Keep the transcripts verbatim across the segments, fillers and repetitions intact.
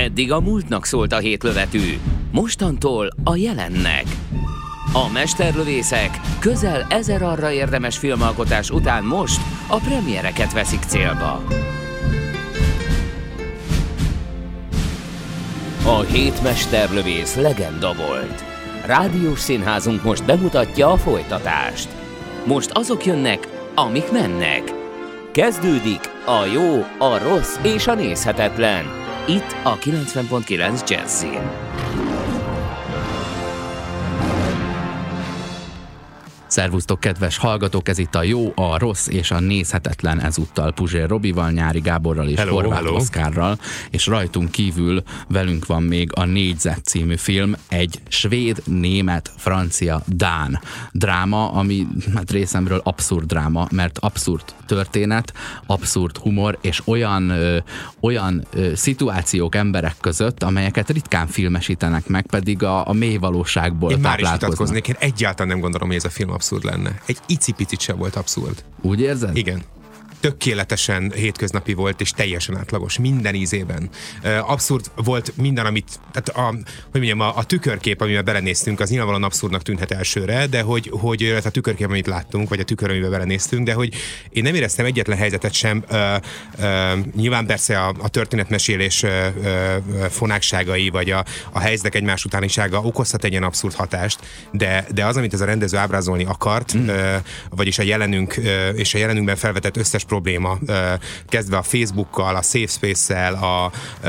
Eddig a múltnak szólt a hétlövetű, mostantól a jelennek. A mesterlövészek közel ezer arra érdemes filmalkotás után most a premiereket veszik célba. A hét mesterlövész legenda volt. Rádiós színházunk most bemutatja a folytatást. Most azok jönnek, amik mennek. Kezdődik a jó, a rossz és a nézhetetlen. Itt a kilencven pont kilenc Jazzin. Szervusztok, kedves hallgatók, ez itt a jó, a rossz és a nézhetetlen, ezúttal Puzsér Robival, Nyári Gáborral és hello, Horváth hello. Oszkárral, és rajtunk kívül velünk van még a Négyzet című film, egy svéd, német, francia, dán dráma, ami hát részemről abszurd dráma, mert abszurd történet, abszurd humor, és olyan, ö, olyan ö, szituációk emberek között, amelyeket ritkán filmesítenek meg, pedig a, a mély valóságból Én táplálkoznak. Már is vitatkoznék, én egyáltalán nem gondolom, hogy ez a film abszurd lenne. Egy icipicit sem volt abszurd. Úgy érzed? Igen. Tökéletesen hétköznapi volt, és teljesen átlagos, minden ízében. Abszurd volt minden, amit, tehát a, hogy mondjam, a, a tükörkép, amiben belenéztünk, az nyilvánvalóan abszurdnak tűnhet elsőre, de hogy, hogy a tükörkép, amit láttunk, vagy a tükör, amiben belenéztünk, de hogy én nem éreztem egyetlen helyzetet sem, ö, ö, nyilván persze a, a történetmesélés ö, ö, fonákságai, vagy a, a helyzetek egymás utánisága okozhat egy ilyen abszurd hatást, de, de az, amit ez a rendező ábrázolni akart, mm. ö, vagyis a jelenünk, ö, és a jelenünkben felvetett összes probléma, kezdve a Facebookkal, a Safe Space-szel, a,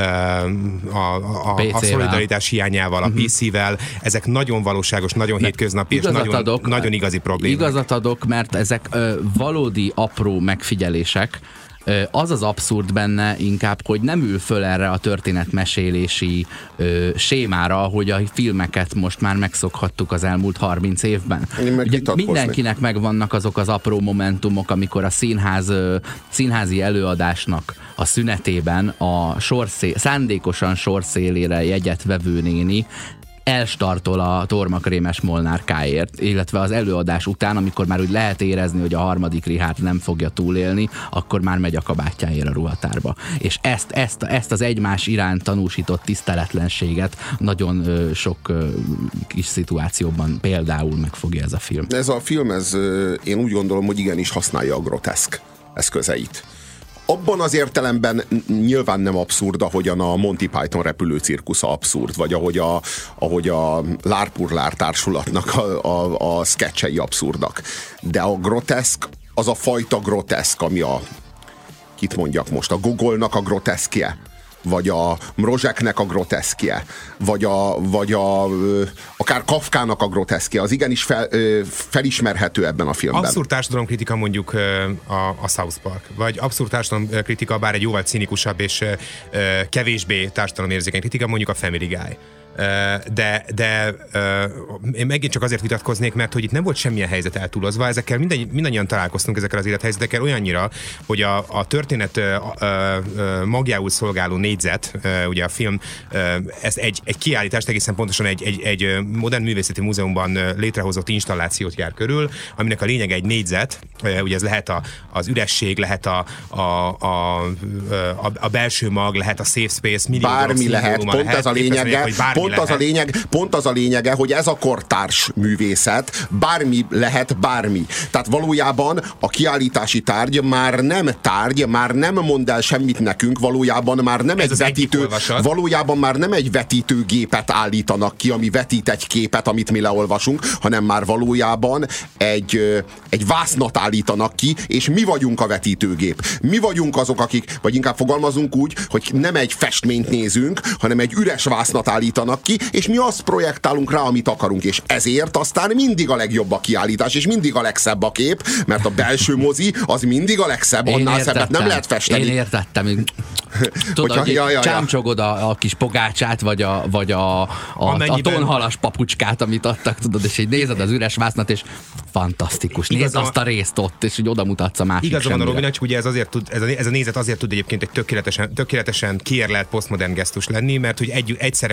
a, a, a szolidaritás hiányával, a uh-huh. pé cé-vel, ezek nagyon valóságos, nagyon de hétköznapi és nagyon, adok, nagyon igazi problémák. Igazat adok, mert ezek ö, valódi apró megfigyelések. Az az abszurd benne inkább, hogy nem ül föl erre a történetmesélési ö, sémára, hogy a filmeket most már megszokhattuk az elmúlt harminc évben. Ugye mindenkinek megvannak azok az apró momentumok, amikor a színház, ö, színházi előadásnak a szünetében a sorszé, szándékosan sorszélére jegyet vevő néni elstartol a tormakrémes molnárkáért, illetve az előadás után, amikor már úgy lehet érezni, hogy a harmadik Richárd nem fogja túlélni, akkor már megy a kabátjáért a ruhatárba. És ezt, ezt, ezt az egymás iránt tanúsított tiszteletlenséget nagyon ö, sok ö, kis szituációban például megfogja ez a film. Ez a film, ez, én úgy gondolom, hogy igenis használja a groteszk eszközeit. Abban az értelemben nyilván nem abszurd, ahogyan a Monty Python repülő cirkusza abszurd, vagy ahogy a, ahogy a Lárpurlár társulatnak a, a, a szketchei abszurdak. De a groteszk, az a fajta groteszk, ami a, kit mondjak most, a Gogolnak a groteszkje, vagy a Mrozseknek a groteszkje, vagy, a, vagy a, akár Kafkának a groteszkje, az igenis fel, felismerhető ebben a filmben. Abszurd társadalomkritika mondjuk a, a South Park, vagy abszurd társadalomkritika, bár egy jóval cinikusabb és kevésbé társadalomérzékeny kritika, mondjuk a Family Guy. De, de én megint csak azért vitatkoznék, mert hogy itt nem volt semmilyen helyzet eltúlozva, ezekkel minden, mindannyian találkoztunk ezekkel az élethelyzetekkel olyannyira, hogy a, a történet magjául szolgáló négyzet, ugye a film, ez egy, egy kiállítást, egészen pontosan egy, egy, egy modern művészeti múzeumban létrehozott installációt jár körül, aminek a lényege egy négyzet, ugye ez lehet a, az üresség, lehet a, a, a, a, a belső mag, lehet a safe space, millió bármi lehet, pont lehet, ez a lényege, Pont az, a lényeg, pont az a lényege, hogy ez a kortárs művészet, bármi lehet bármi. Tehát valójában a kiállítási tárgy már nem tárgy, már nem mond el semmit nekünk, valójában már nem egy vetítő, valójában már nem egy vetítőgépet állítanak ki, ami vetít egy képet, amit mi leolvasunk, hanem már valójában egy, egy vásznat állítanak ki, és mi vagyunk a vetítőgép. Mi vagyunk azok, akik, vagy inkább fogalmazunk úgy, hogy nem egy festményt nézünk, hanem egy üres vásznat állítanak ki, és mi azt projektálunk rá, amit akarunk, és ezért aztán mindig a legjobb a kiállítás, és mindig a legszebb a kép, mert a belső mozi az mindig a legszebb, én annál értettem, szebbet nem lehet festeni. Én értettem. Tudod, hogy ja, ja, ja. csámcsogod a, a kis pogácsát, vagy a, vagy a, a, a tonhalas papucskát, amit adtak, tudod, és így nézed az üres vásznat, és fantasztikus. Nézd azt a részt ott, és úgy oda mutatsz a másik Igazán van a Robinak, csak ugye ez, azért tud, ez, a, ez a nézet azért tud egyébként egy tökéletesen, tökéletesen kiérlelt posztmodern gesztus lenni, mert hogy egy, egyszerre kommunikáció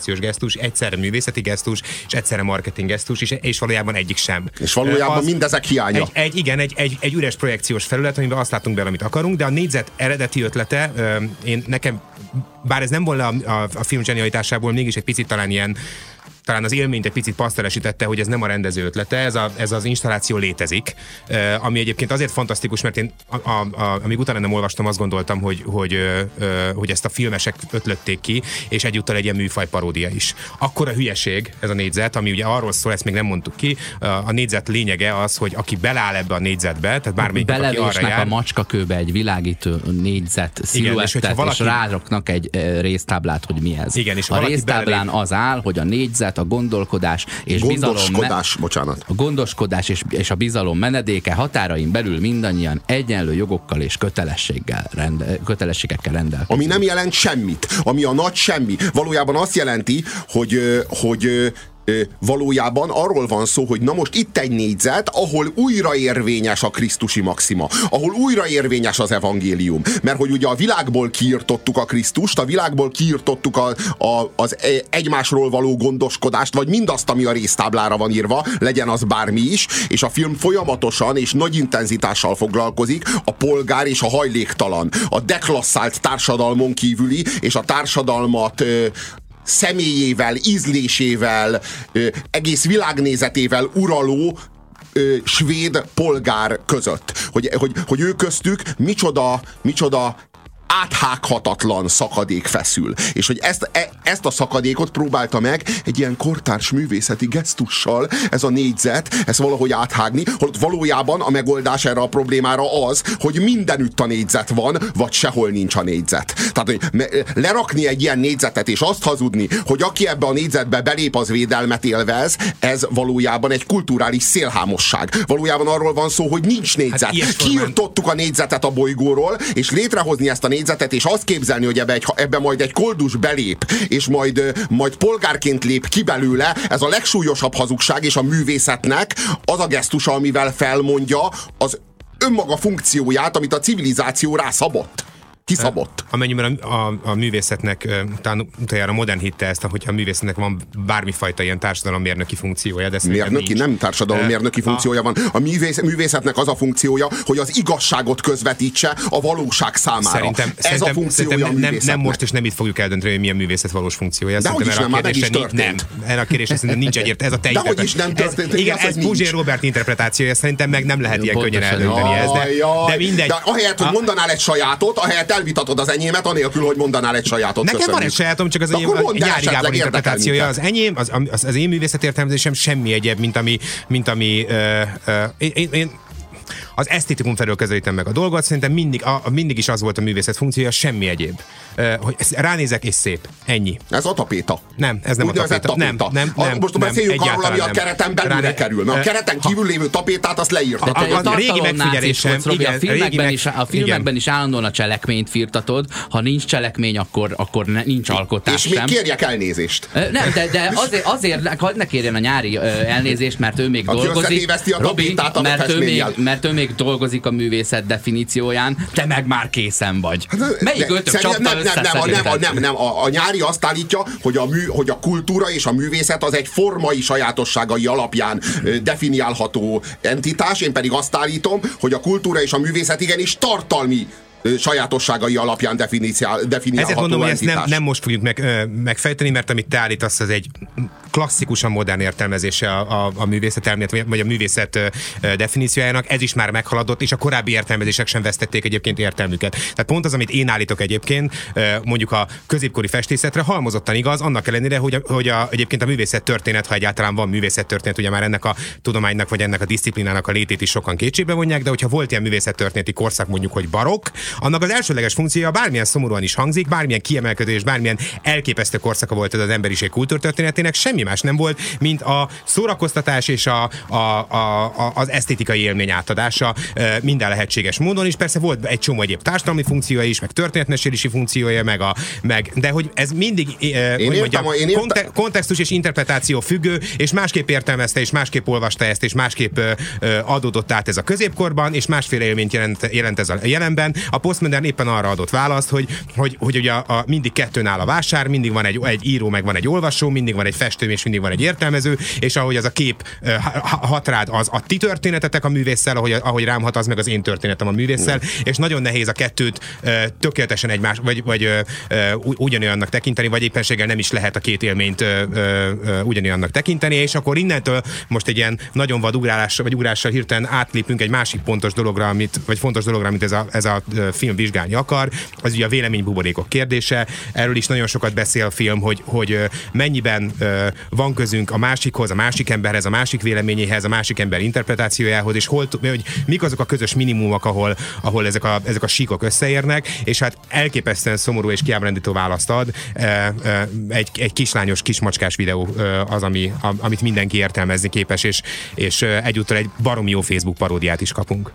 kommunikációs gesztus, egyszerre művészeti gesztus, és egyszerre marketing gesztus, és, és valójában egyik sem. És valójában az, mindezek hiánya. Egy, egy, igen, egy, egy, egy üres projekciós felület, amiben azt látunk bele, amit akarunk, de a négyzet eredeti ötlete, én nekem, bár ez nem volna a, a, a film zsenialitásából, mégis egy picit talán ilyen, talán az élményt egy picit pasztelesítette, hogy ez nem a rendező ötlete, ez, a, ez az installáció létezik, ami egyébként azért fantasztikus, mert én a, a, a, amíg utána nem olvastam, azt gondoltam, hogy, hogy, hogy ezt a filmesek ötlötték ki, és egyúttal egy ilyen műfaj paródia is. Akkora hülyeség ez a négyzet, ami ugye arról szól, ezt még nem mondtuk ki, a négyzet lényege az, hogy aki beleáll ebbe a négyzetbe, tehát bármelyik, aki arra jár... a macskakőbe egy világító négyzet sziluettet, és, valaki... és ráraknak egy résztáblát, hogy mi ez. Igen, és a résztáblán belelép... az áll, hogy a négyzet, a gondolkodás és gondoskodás, bizalom, bocsánat. A gondoskodás és, és a bizalom menedéke, határain belül mindannyian egyenlő jogokkal és kötelességgel rende, kötelességekkel rendelkeznek. Ami nem jelent semmit, ami a nagy semmi. Valójában azt jelenti, hogy, hogy valójában arról van szó, hogy na most itt egy négyzet, ahol újra érvényes a krisztusi maxima, ahol újra érvényes az evangélium. Mert hogy ugye a világból kiirtottuk a Krisztust, a világból kiirtottuk a, a, az egymásról való gondoskodást, vagy mindazt, ami a résztáblára van írva, legyen az bármi is, és a film folyamatosan és nagy intenzitással foglalkozik a polgár és a hajléktalan, a deklasszált társadalmon kívüli, és a társadalmat személyével, ízlésével, egész világnézetével uraló svéd polgár között. Hogy, hogy, hogy ő köztük micsoda, micsoda áthághatatlan szakadék feszül. És hogy ezt, e, ezt a szakadékot próbálta meg egy ilyen kortárs művészeti gesztussal ez a négyzet, ezt valahogy áthágni, holott valójában a megoldás erre a problémára az, hogy mindenütt a négyzet van, vagy sehol nincs a négyzet. Tehát, hogy lerakni egy ilyen négyzetet, és azt hazudni, hogy aki ebbe a négyzetbe belép, az védelmet élvez, ez valójában egy kulturális szélhámosság. Valójában arról van szó, hogy nincs négyzet. Hát kiirtottuk a négyzetet a bolygóról, és létrehozni ezt a négyzetet, és azt képzelni, hogy ebbe, egy, ebbe majd egy koldus belép, és majd, majd polgárként lép ki belőle, ez a legsúlyosabb hazugság, és a művészetnek az a gesztusa, amivel felmondja az önmaga funkcióját, amit a civilizáció rászabott. Kiszabott. Amennyiben a, a, a művészetnek, talán utoljára modern hitte ezt, hogyha a művészetnek van bármifajta ilyen társadalommérnöki funkciója, de mérnöki, nem társadalommérnöki uh, funkciója van. A művész, művészetnek az a funkciója, hogy az igazságot közvetítse a valóság számára. Szerintem, ez szerintem, a funkciója nem, nem, nem most és nem itt fogjuk eldönteni, hogy milyen művészet valós funkciója. De hogy is nem, már meg is történt. Nem, erre a kérdésre szerintem nincs egyért. Ez a te De hogy is nem történt. Ez, igen, ez Puzsér Robert interpretációja, szerintem meg nem lehet ilyen könnyen eldönteni ezt. De mindegy. De ahelyett, hogy mondanál egy sajátot, ahelyett elvitatod az enyémet, anélkül, hogy mondanál egy sajátot. Nekem köszönjük. van egy sajátom, csak az enyém a Nyári Gábor interpretációja. Az enyém, az, az, az én művészetértelmezésem semmi egyéb, mint ami, mint ami uh, uh, én, én az esztétikum felől közelítem meg a dolgot, szerintem mindig, a, mindig is az volt a művészet funkciója, semmi egyéb. Uh, hogy ránézek és szép. Ennyi. Ez a tapéta. Nem, ez nem úgy a tapéta. Nem, nem, nem, most beszéljünk arról, ami a kereten belülre kerül. Mert a kereten kívül lévő tapétát azt leírta. De te a, a régi megfigyelésem, Robi, igen, a filmekben, meg, is, a filmekben is állandóan a cselekményt firtatod. Ha nincs cselekmény, akkor, akkor ne, nincs alkotás és sem. És még kérjek elnézést. Nem, de, de azért, azért ne kérjen a Nyári elnézést, mert ő még aki dolgozik. A Robi, a mert, ő még, mert ő még dolgozik a művészet definícióján, te meg már készen vagy. Melyik ötök csapta össze nem, nem, nem, a, a Nyári azt állítja, hogy a, mű, hogy a kultúra és a művészet az egy formai sajátosságai alapján ö, definiálható entitás, én pedig azt állítom, hogy a kultúra és a művészet igenis tartalmi sajátosságai alapján definiálható. Ezért mondom, hogy entitás. ezt nem, nem most fogjuk meg, ö, megfejteni, mert amit te állítasz, az egy klasszikusan modern értelmezése a, a, a művészet elmélet, vagy a művészet ö, definíciójának. Ez is már meghaladott, és a korábbi értelmezések sem vesztették egyébként értelmüket. Tehát pont az, amit én állítok egyébként, ö, mondjuk a középkori festészetre halmozottan igaz, annak ellenére, hogy, a, hogy a, egyébként a művészet történet, ha egyáltalán van művészet történet, ugye már ennek a tudománynak, vagy ennek a diszciplinának a létét is sokan kétségbe vonják, de hogyha volt ilyen művészet történeti korszak, mondjuk, hogy barokk, annak az elsődleges funkciója, bármilyen szomorúan is hangzik, bármilyen kiemelkedő és bármilyen elképesztő korszaka volt ez az emberiség kultúrtörténetének, semmi semmi más nem volt, mint a szórakoztatás és a, a, a, a, az esztétikai élmény átadása minden lehetséges módon, és persze volt egy csomó egyéb társadalmi funkciója is, meg történetmesélési funkciója, meg a, meg, de hogy ez mindig eh, hogy mondjam, a, konte, kontextus és interpretáció függő, és másképp értelmezte, és másképp olvasta ezt, és másképp eh, adódott át ez a középkorban, és másféle élményt jelent, jelent ez a jelenben. A posztmodern éppen arra adott választ, hogy, hogy, hogy ugye a, a, mindig kettőn áll a vásár, mindig van egy, egy író, meg van egy olvasó, mindig van egy festő, és mindig van egy értelmező, és ahogy az a kép eh, hat rád, az a ti történetetek a művésszel, ahogy, ahogy rám hat, az meg az én történetem a művésszel, mm. és nagyon nehéz a kettőt eh, tökéletesen egymás, vagy, vagy eh, ugyanolyannak tekinteni, vagy éppenséggel nem is lehet a két élményt ö, ö, ö, ugyanolyannak tekinteni, és akkor innentől most egy ilyen nagyon vad ugrással, vagy ugrással hirtelen átlépünk egy másik pontos dologra, amit, vagy fontos dologra, amit ez a, ez a film vizsgálni akar, az ugye a véleménybuborékok kérdése. Erről is nagyon sokat beszél a film, hogy, hogy mennyiben ö, van közünk a másikhoz, a másik emberhez, a másik véleményéhez, a másik ember interpretációjához, és hol, hogy mik azok a közös minimumok, ahol, ahol ezek, a, ezek a síkok összeérnek, és hát elképesztően szomorú és kiábrándító választ ad. Egy, egy kislányos, kismacskás videó az, ami, amit mindenki értelmezni képes, és, és egyúttal egy baromi jó Facebook paródiát is kapunk.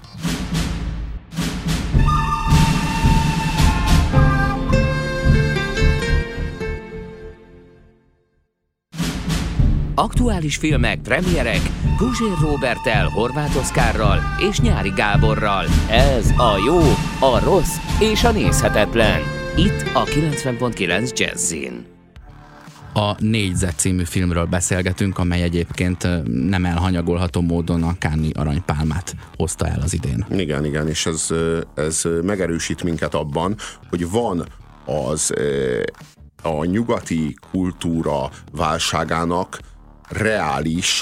Aktuális filmek, premierek, Puzsér Róberttel, Horváth Oszkárral és Nyári Gáborral. Ez a jó, a rossz és a nézhetetlen. Itt a kilencven pont kilenc Jazzin. A Négyzet című filmről beszélgetünk, amely egyébként nem elhanyagolható módon a Cannes-i aranypálmát hozta el az idén. Igen, igen, és ez, ez megerősít minket abban, hogy van az a nyugati kultúra válságának reális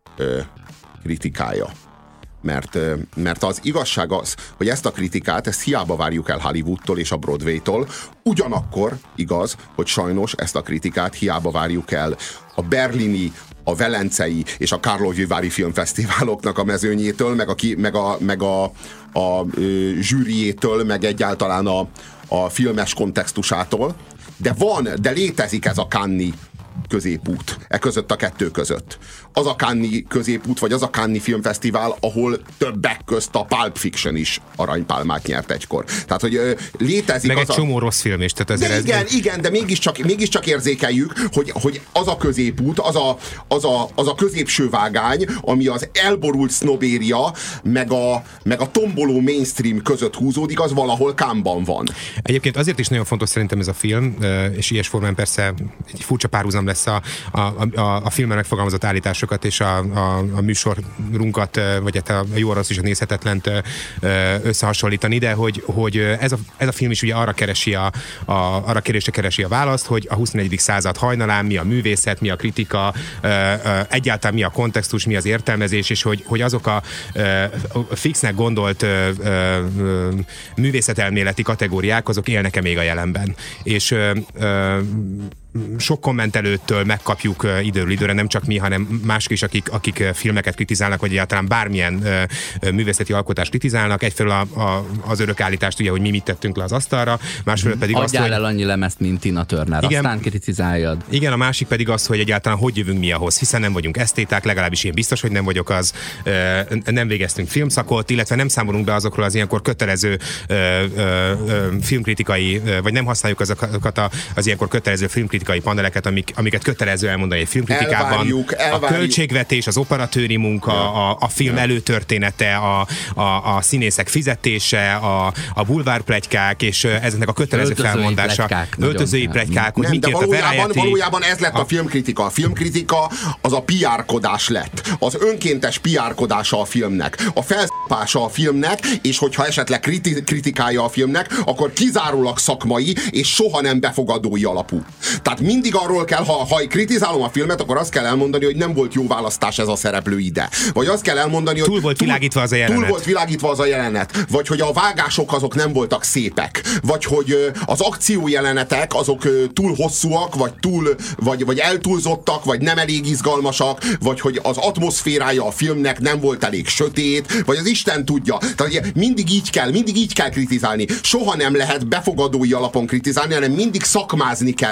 kritikája. Mert, mert az igazság az, hogy ezt a kritikát, ezt hiába várjuk el Hollywoodtól és a Broadwaytól, ugyanakkor igaz, hogy sajnos ezt a kritikát hiába várjuk el a berlini, a velencei és a Karlovy-Vary filmfesztiváloknak a mezőnyétől, meg a, meg a, meg a, a, a zsűriétől, meg egyáltalán a, a filmes kontextusától. De van, de létezik ez a Cannes-i középút, e között a kettő között. Az a Cannes-i középút, vagy az a Cannes-i filmfesztivál, ahol többek közt a Pulp Fiction is aranypálmát nyert egykor. Tehát, hogy ö, létezik meg az egy a... csomó rossz film is. Tehát azért de igen, ez... igen, de mégiscsak, mégiscsak érzékeljük, hogy, hogy az a középút, az a, az, a, az a középső vágány, ami az elborult sznobéria, meg a, meg a tomboló mainstream között húzódik, az valahol Cannes-ban van. Egyébként azért is nagyon fontos szerintem ez a film, és ilyes formán persze egy furcsa párhuzam lesz a, a, a, a filmben megfogalmazott állításokat és a, a, a műsorunkat, vagy hát a jó, rossz és a nézhetetlent összehasonlítani, de hogy, hogy ez, a, ez a film is ugye arra keresi a, a, arra kérdésre keresi a választ, hogy a huszonegyedik század hajnalán mi a művészet, mi a kritika, egyáltalán mi a kontextus, mi az értelmezés, és hogy, hogy azok a fixnek gondolt művészetelméleti kategóriák, azok élnek-e még a jelenben. És sok kommentelőtől megkapjuk uh, időről időre, nem csak mi, hanem mások is, akik, akik uh, filmeket kritizálnak, vagy egyáltalán bármilyen uh, uh, művészeti alkotást kritizálnak. Egyfelől a, a, az örök állítást, ugye, hogy mi mit tettünk le az asztalra, másfelől pedig Adjál azt, hogy... el annyi lemezt, mint Tina Turner, igen, aztán kritizáljad. Igen, a másik pedig az, hogy egyáltalán hogy jövünk mi ahhoz, hiszen nem vagyunk esztéták, legalábbis én biztos, hogy nem vagyok az, uh, nem végeztünk filmszakot, illetve nem számolunk be azokról az ilyenkor kötelező uh, uh, uh, filmkritikai, uh, vagy nem használjuk azokat a, az ilyenkor kötelező filmkritikai paneleket, amik, amiket kötelező elmondani egy filmkritikában. Elvárjuk, elvárjuk. A költségvetés, az operatőri munka, ja. a, a film ja. előtörténete, a, a, a színészek fizetése, a, a bulvárpletykák, és ezeknek a kötelező öltözői felmondása. Pletykák, öltözői pletykák, hogy mit írt a Variety. Valójában ez lett a filmkritika. A filmkritika az a pé er-kodás lett. Az önkéntes pé er-kodása a filmnek. A felszapása a filmnek, és hogyha esetleg kriti- kritikája a filmnek, akkor kizárólag szakmai, és soha nem befogadói alapú. Tehát mindig arról kell, ha, ha kritizálom a filmet, akkor azt kell elmondani, hogy nem volt jó választás ez a szereplő ide. Vagy azt kell elmondani, hogy túl volt túl, világítva az a jelenet. Túl volt világítva az a jelenet. Vagy hogy a vágások azok nem voltak szépek. Vagy hogy az akciójelenetek azok túl hosszúak, vagy túl, vagy, vagy eltúlzottak, vagy nem elég izgalmasak, vagy hogy az atmoszférája a filmnek nem volt elég sötét, vagy az Isten tudja. Tehát mindig így kell, mindig így kell kritizálni. Soha nem lehet befogadói alapon kritizálni, hanem mindig szakmázni kell. Mindig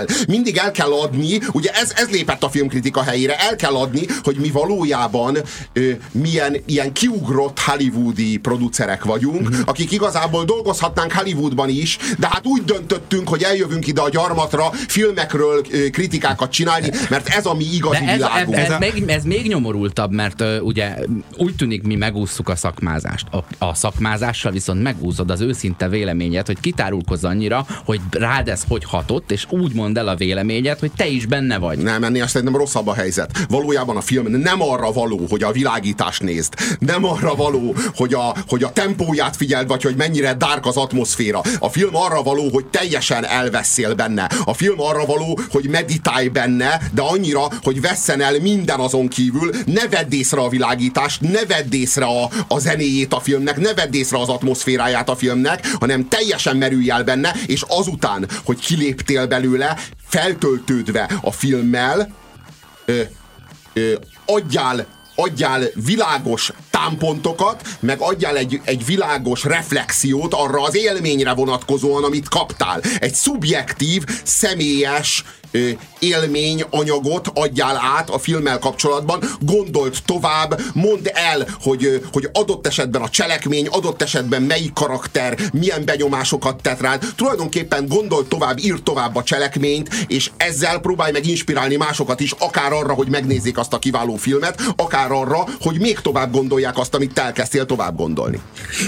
mindig el kell adni, ugye ez, ez lépett a filmkritika helyére, el kell adni, hogy mi valójában ö, milyen ilyen kiugrott hollywoodi producerek vagyunk, uh-huh. akik igazából dolgozhatnánk Hollywoodban is, de hát úgy döntöttünk, hogy eljövünk ide a gyarmatra filmekről ö, kritikákat csinálni, mert ez a mi igazi ez, világunk. Ez, ez, ez, ez, még, ez még nyomorultabb, mert ö, ugye úgy tűnik, mi megússzuk a szakmázást. A, a szakmázással viszont megúszod az őszinte véleményed, hogy kitárulkozz annyira, hogy rád ez hogy hatott, és úgy mondd el a véleményed, hogy te is benne vagy. Nem, ennél szerintem rosszabb a helyzet. Valójában a film nem arra való, hogy a világítást nézd. Nem arra való, hogy a, hogy a tempóját figyeld, vagy hogy mennyire dark az atmoszféra. A film arra való, hogy teljesen elveszél benne. A film arra való, hogy meditálj benne, de annyira, hogy vesszen el minden azon kívül, ne vedd észre a világítást, ne vedd észre a, a zenéjét a filmnek, ne vedd észre az atmoszféráját a filmnek, hanem teljesen merülj el benne, és azután, hogy kiléptél belőle, feltöltődve a filmmel, ö, ö, adjál, adjál világos támpontokat, meg adjál egy, egy világos reflexiót arra az élményre vonatkozóan, amit kaptál. Egy szubjektív, személyes ö, élményanyagot adjál át a filmmel kapcsolatban, gondold tovább, mondd el, hogy, hogy adott esetben a cselekmény, adott esetben melyik karakter milyen benyomásokat tett rád. Tulajdonképpen gondold tovább, írd tovább a cselekményt, és ezzel próbálj meg inspirálni másokat is, akár arra, hogy megnézzék azt a kiváló filmet, akár arra, hogy még tovább gondolják azt, amit te elkezdtél tovább gondolni.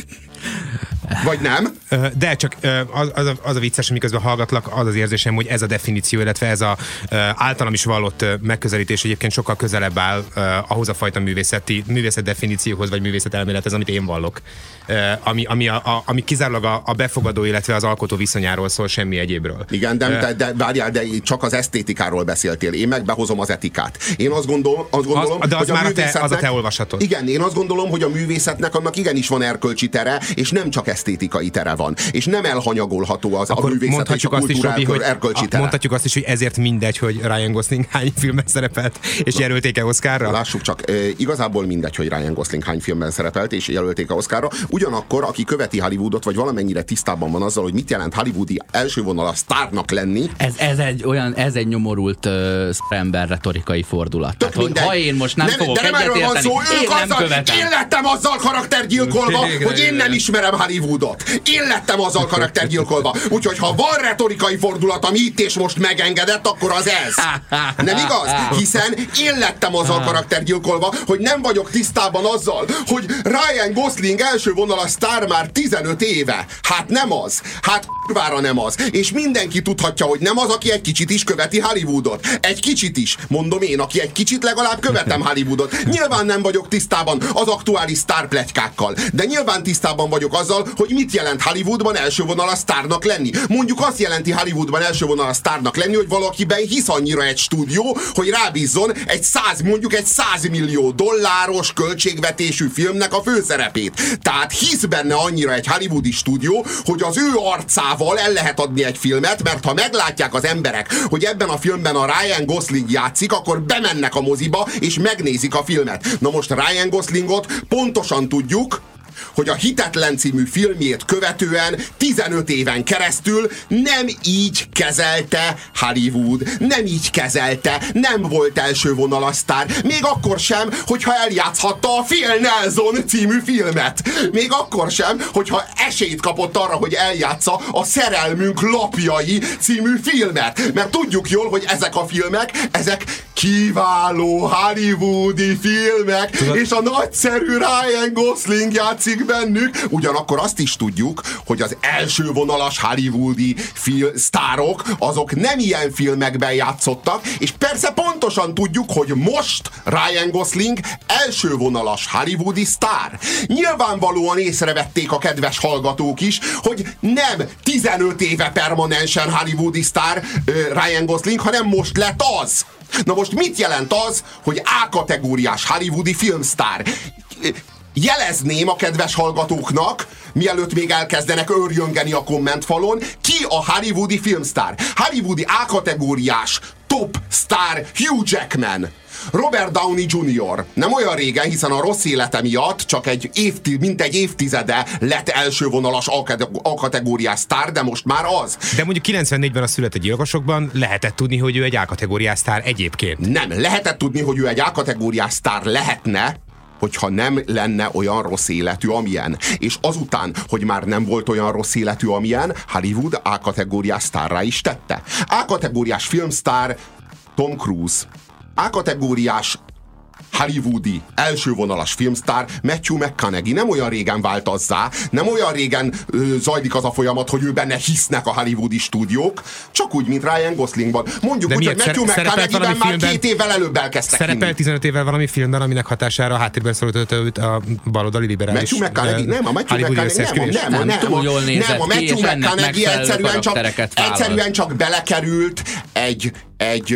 Vagy nem? De csak az, az, a, az a vicces, miközben hallgatlak, az az érzésem, hogy ez a definíció, illetve ez a általam is vallott megközelítés egyébként sokkal közelebb áll ahhoz a fajta művészeti, művészet definícióhoz, vagy művészet elmélethez, amit én vallok. Ami, ami, a, a, ami kizárólag a, a befogadó, illetve az alkotó viszonyáról szól, semmi egyébről. Igen, de, de, de várjál, de csak az esztétikáról beszéltél. Én meg behozom az etikát. Én azt gondolom, azt gondolom az, de az hogy a már művészetnek... a te, az a te olvasatod. Igen, én azt gondolom, hogy a művészetnek annak igenis van erkölcsi tere, és nem csak esztétikai tere van. És nem elhanyagolható az akkor a művészet és a kultúra is, Robi, erkölcsi tere. Mondhatjuk azt is, hogy ezért mindegy, hogy Ryan Gosling hány filmben szerepelt, és jelölték-e Oscarra? Lássuk csak, e, igazából mindegy, hogy Ryan Gosling hány filmben szerepelt, és jelölték-e Oscarra. Ugyanakkor, aki követi Hollywoodot, vagy valamennyire tisztában van azzal, hogy mit jelent hollywoodi elsővonalú sztárnak lenni. Ez, ez egy olyan, ez egy nyomorult uh, ember retorikai fordulat. Tehát, hogy ha én most nem, nem fogok de nem erről van szó, én ők nem azzal, követem. Én lettem azzal karaktergyilkolva, hogy én nem ismerem Hollywoodot. Én lettem azzal karaktergyilkolva. Úgyhogy ha van retorikai fordulat, ami itt és most megengedett, akkor az ez. Nem igaz? Hiszen én lettem azzal karaktergyilkolva, hogy nem vagyok tisztában azzal, hogy Ryan Gosling első vonal a sztár már tizenöt éve. Hát nem az. Hát kurvára nem az. És mindenki tudhatja, hogy nem az, aki egy kicsit is követi Hollywoodot. Egy kicsit is. Mondom én, aki egy kicsit legalább követem Hollywoodot. Nyilván nem vagyok tisztában az aktuális sztárpletykákkal, de nyilván tisztában vagyok azzal, hogy mit jelent Hollywoodban első vonal a sztárnak lenni. Mondjuk azt jelenti Hollywoodban első vonal a sztárnak lenni, hogy valakiben hisz annyira egy stúdió, hogy rábízzon egy száz, mondjuk egy száz millió dolláros költségvetésű filmnek a főszerepét. Tehát hisz benne annyira egy hollywoodi stúdió, hogy az ő arcával el lehet adni egy filmet, mert ha meglátják az emberek, hogy ebben a filmben a Ryan Gosling játszik, akkor bemennek a moziba, és megnézik a filmet. Na most Ryan Goslingot pontosan tudjuk, hogy a Hitetlen című filmjét követően tizenöt éven keresztül nem így kezelte Hollywood, nem így kezelte, nem volt első vonalas sztár, még akkor sem, hogyha eljátszhatta a Phil Nelson című filmet. Még akkor sem, hogyha esélyt kapott arra, hogy eljátsza a Szerelmünk lapjai című filmet. Mert tudjuk jól, hogy ezek a filmek, ezek kiváló hollywoodi filmek, tudod, és a nagyszerű Ryan Gosling játszik bennük. Ugyanakkor azt is tudjuk, hogy az első vonalas hollywoodi film, sztárok, azok nem ilyen filmekben játszottak, és persze pontosan tudjuk, hogy most Ryan Gosling első vonalas hollywoodi sztár. Nyilvánvalóan észrevették a kedves hallgatók is, hogy nem tizenöt éve permanensen hollywoodi sztár Ryan Gosling, hanem most lett az. Na most mit jelent az, hogy A-kategóriás hollywoodi filmsztár? Jelezném a kedves hallgatóknak, mielőtt még elkezdenek őrjöngeni a kommentfalon, ki a hollywoodi filmsztár. Hollywoodi A-kategóriás top sztár Hugh Jackman. Robert Downey junior Nem olyan régen, hiszen a rossz élete miatt csak egy évtized, mint egy évtizede lett elsővonalas A-kategóriás sztár, de most már az. De mondjuk kilencvennégyben a Született gyilkosokban lehetett tudni, hogy ő egy A-kategóriás sztár egyébként. Nem, lehetett tudni, hogy ő egy A-kategóriás sztár lehetne, hogyha nem lenne olyan rossz életű, amilyen. És azután, hogy már nem volt olyan rossz életű, amilyen, Hollywood A-kategóriás sztárrá is tette. A-kategóriás filmsztár Tom Cruise. A-kategóriás hollywoodi elsővonalas filmsztár Matthew McConaughey nem olyan régen vált azzá, nem olyan régen ö, zajlik az a folyamat, hogy ő benne hisznek a hollywoodi stúdiók, csak úgy, mint Ryan Goslingban. Mondjuk úgy, hogy Matthew McConaughey-ben már filmben, két évvel előbb elkezdtek szerepel hinni. tizenöt évvel valami filmben, aminek hatására a háttérben szorította őt a baloldali liberális. Matthew McConaughey, nem, a Matthew McConaughey, nem, nem, nem, túl jól nézett nem, a Matthew ki, McConaughey egyszerűen csak, egyszerűen csak belekerült egy, egy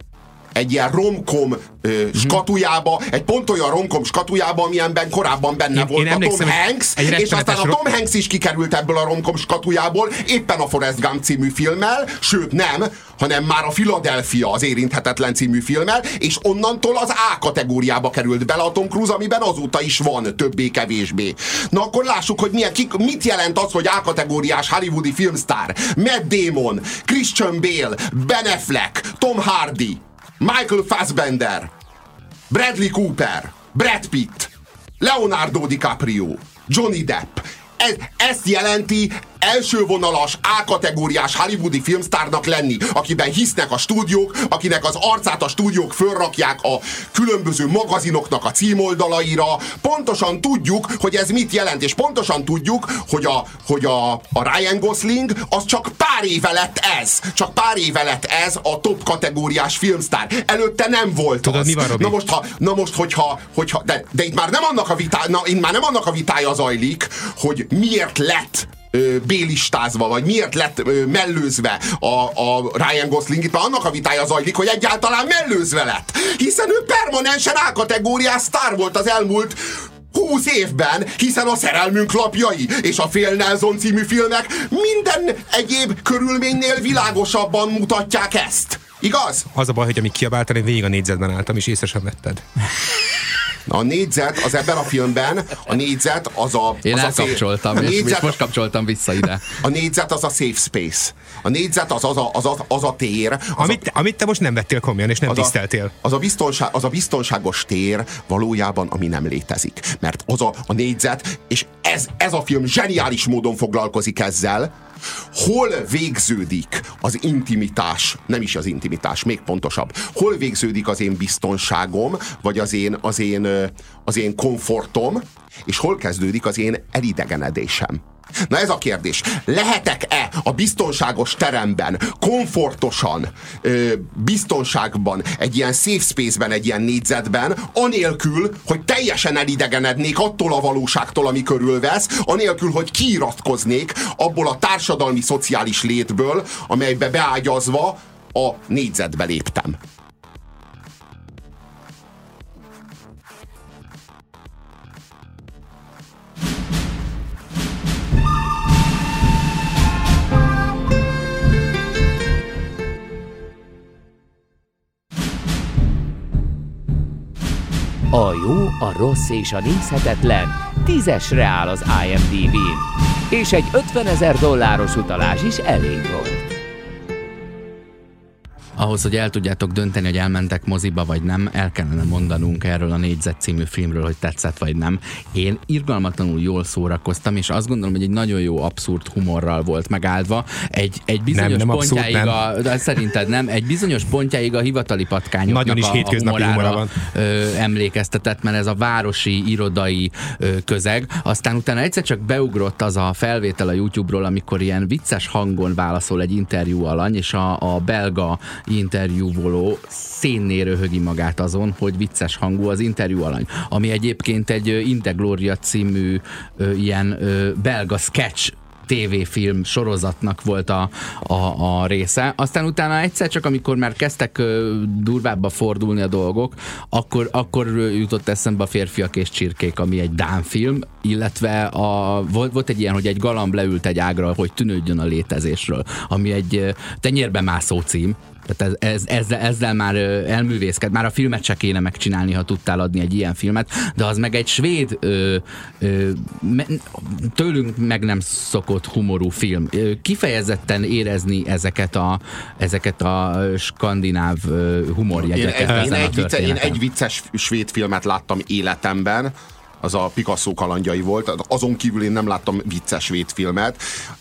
egy ilyen romkom ö, skatujába, egy pont olyan romkom skatujába, amilyenben korábban benne én, volt én a Tom Hanks, és aztán a Tom Hanks is kikerült ebből a romkom skatujából, éppen a Forrest Gump című filmmel, sőt nem, hanem már a Philadelphia az Érinthetetlen című filmmel, és onnantól az A kategóriába került bele a Tom Cruise, amiben azóta is van, többé-kevésbé. Na akkor lássuk, hogy milyen, ki, mit jelent az, hogy A kategóriás hollywoodi filmsztár. Matt Damon, Christian Bale, Ben Affleck, Tom Hardy, Michael Fassbender, Bradley Cooper, Brad Pitt, Leonardo DiCaprio, Johnny Depp. Ez, ezt jelenti elsővonalas A-kategóriás hollywoodi filmsztárnak lenni, akiben hisznek a stúdiók, akinek az arcát a stúdiók fölrakják a különböző magazinoknak a címoldalaira. Pontosan tudjuk, hogy ez mit jelent, és pontosan tudjuk, hogy a, hogy a, a Ryan Gosling az csak pár éve lett ez. Csak pár éve lett ez a top kategóriás filmsztár. Előtte nem volt Tudod, az. Mi van, Robi? Na most, ha, na most hogyha, hogyha de, de itt már nem annak a vitája, na, itt már nem annak a vitája zajlik, hogy miért lett B-listázva, vagy miért lett ö, mellőzve a, a Ryan Gosling, itt már annak a vitája zajlik, hogy egyáltalán mellőzve lett. Hiszen ő permanensen A-kategóriás sztár volt az elmúlt húsz évben, hiszen a Szerelmünk lapjai és a Fél Nelson című filmek minden egyéb körülménynél világosabban mutatják ezt. Igaz? Az a baj, hogy amíg kiabáltál, én végig a négyzetben álltam, és észre sem vetted. A négyzet az ebben a filmben, a négyzet az a... Én az elkapcsoltam, a és, négyzet, és most kapcsoltam vissza ide. A négyzet az a safe space. A négyzet az az a, az a, az a tér. Az amit, a, amit te most nem vettél komolyan, és nem az tiszteltél. A, az, a biztonság, az a biztonságos tér valójában, ami nem létezik. Mert az a, a négyzet, és ez, ez a film zseniális módon foglalkozik ezzel, hol végződik az intimitás, nem is az intimitás, még pontosabb, hol végződik az én biztonságom, vagy az én, az én, az én komfortom, és hol kezdődik az én elidegenedésem. Na ez a kérdés. Lehetek-e a biztonságos teremben, komfortosan, biztonságban, egy ilyen safe space-ben, egy ilyen négyzetben, anélkül, hogy teljesen elidegenednék attól a valóságtól, ami körülvesz, anélkül, hogy kiiratkoznék abból a társadalmi, szociális létből, amelybe beágyazva a négyzetbe léptem. A jó, a rossz és a nézhetetlen tízesre áll az I M D B-n, és egy ötvenezer dolláros utalás is elég volt. Ahhoz, hogy el tudjátok dönteni, hogy elmentek moziba vagy nem, el kellene mondanunk erről a Négyzet című filmről, hogy tetszett vagy nem. Én irgalmatlanul jól szórakoztam, és azt gondolom, hogy egy nagyon jó abszurd humorral volt megáldva. Egy, egy bizonyos nem, nem pontjáig abszurd, nem. A, de szerinted nem, egy bizonyos pontjáig a hivatali patkányoknak nagyon is a, hétköznapi a humorára ö, emlékeztetett, mert ez a városi, irodai ö, közeg. Aztán utána egyszer csak beugrott az a felvétel a YouTube-ról, amikor ilyen vicces hangon válaszol egy interjú alany, és a, a belga interjúvoló szénné röhögi magát azon, hogy vicces hangú az interjú alany. Ami egyébként egy Indegloria című ö, ilyen ö, belga sketch tévéfilm sorozatnak volt a, a, a része. Aztán utána egyszer csak, amikor már kezdtek ö, durvábbba fordulni a dolgok, akkor, akkor jutott eszembe a Férfiak és csirkék, ami egy dán film, illetve a, volt, volt egy ilyen, hogy egy galamb leült egy ágra, hogy tűnődjön a létezésről, ami egy tenyérbe mászó cím, Tehát ez, ez, ezzel, ezzel már elművészked. Már a filmet se kéne megcsinálni, ha tudtál adni egy ilyen filmet, de az meg egy svéd ö, ö, me, tőlünk meg nem szokott humorú film. Kifejezetten érezni ezeket a, ezeket a skandináv humorjegyeket. Én, én, egy vicce, én egy vicces svéd filmet láttam életemben, az a Picasso kalandjai volt, azon kívül én nem láttam vicces svéd filmet.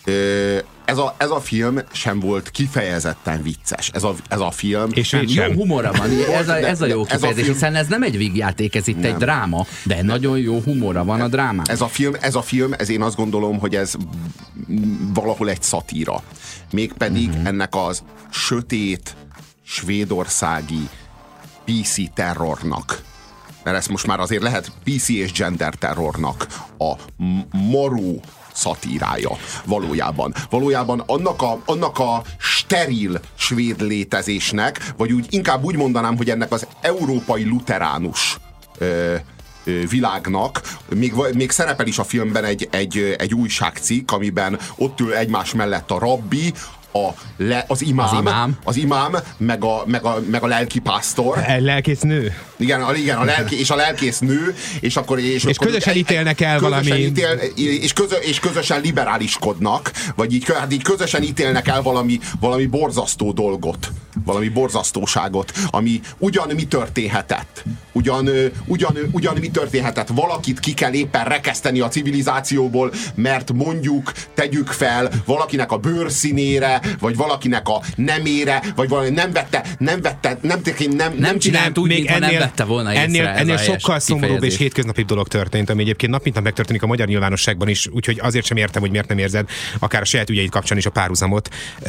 Ez a, ez a film sem volt kifejezetten vicces. Ez a, ez a film... És nem, jó humora van. Ez a, ez a jó kifejezés, film... hiszen ez nem egy vígjáték, ez itt nem. Egy dráma, de nem. Nagyon jó humora van a drámán. Ez a film, ez a film, ez én azt gondolom, hogy ez valahol egy szatíra. Mégpedig uh-huh. ennek az sötét, svédországi pé cé terrornak, mert ezt most már azért lehet pé cé és gender terrornak a maró szatírája valójában. Valójában annak a, annak a steril svéd létezésnek, vagy úgy inkább úgy mondanám, hogy ennek az európai luteránus ö, ö, világnak, még, még szerepel is a filmben egy, egy, egy újságcikk, amiben ott ül egymás mellett a rabbi, A le, az, imám, az imám, az imám meg, a, meg, a, meg a lelkipásztor. A lelkész nő. Igen, a, igen a lelki, és a lelkész nő, és akkor... És, és akkor közösen ítélnek el valami... Ítél, és, közö, és közösen liberáliskodnak, vagy így, hát így közösen ítélnek el valami, valami borzasztó dolgot, valami borzasztóságot, ami ugyan mi történhetett. Ugyan, ugyan, ugyan mi történhetett. Valakit ki kell éppen rekeszteni a civilizációból, mert mondjuk, tegyük fel, valakinek a bőrszínére, vagy valakinek a nemére, vagy valami nem vette, nem vette, nem, nem, nem, nem csinált úgy, mintha nem vette volna észre. Ennél, ennél sokkal szomorúbb és hétköznapibb dolog történt, ami egyébként nap mint nap megtörténik a magyar nyilvánosságban is, úgyhogy azért sem értem, hogy miért nem érzed, akár a saját ügyeid kapcsán is a párhuzamot.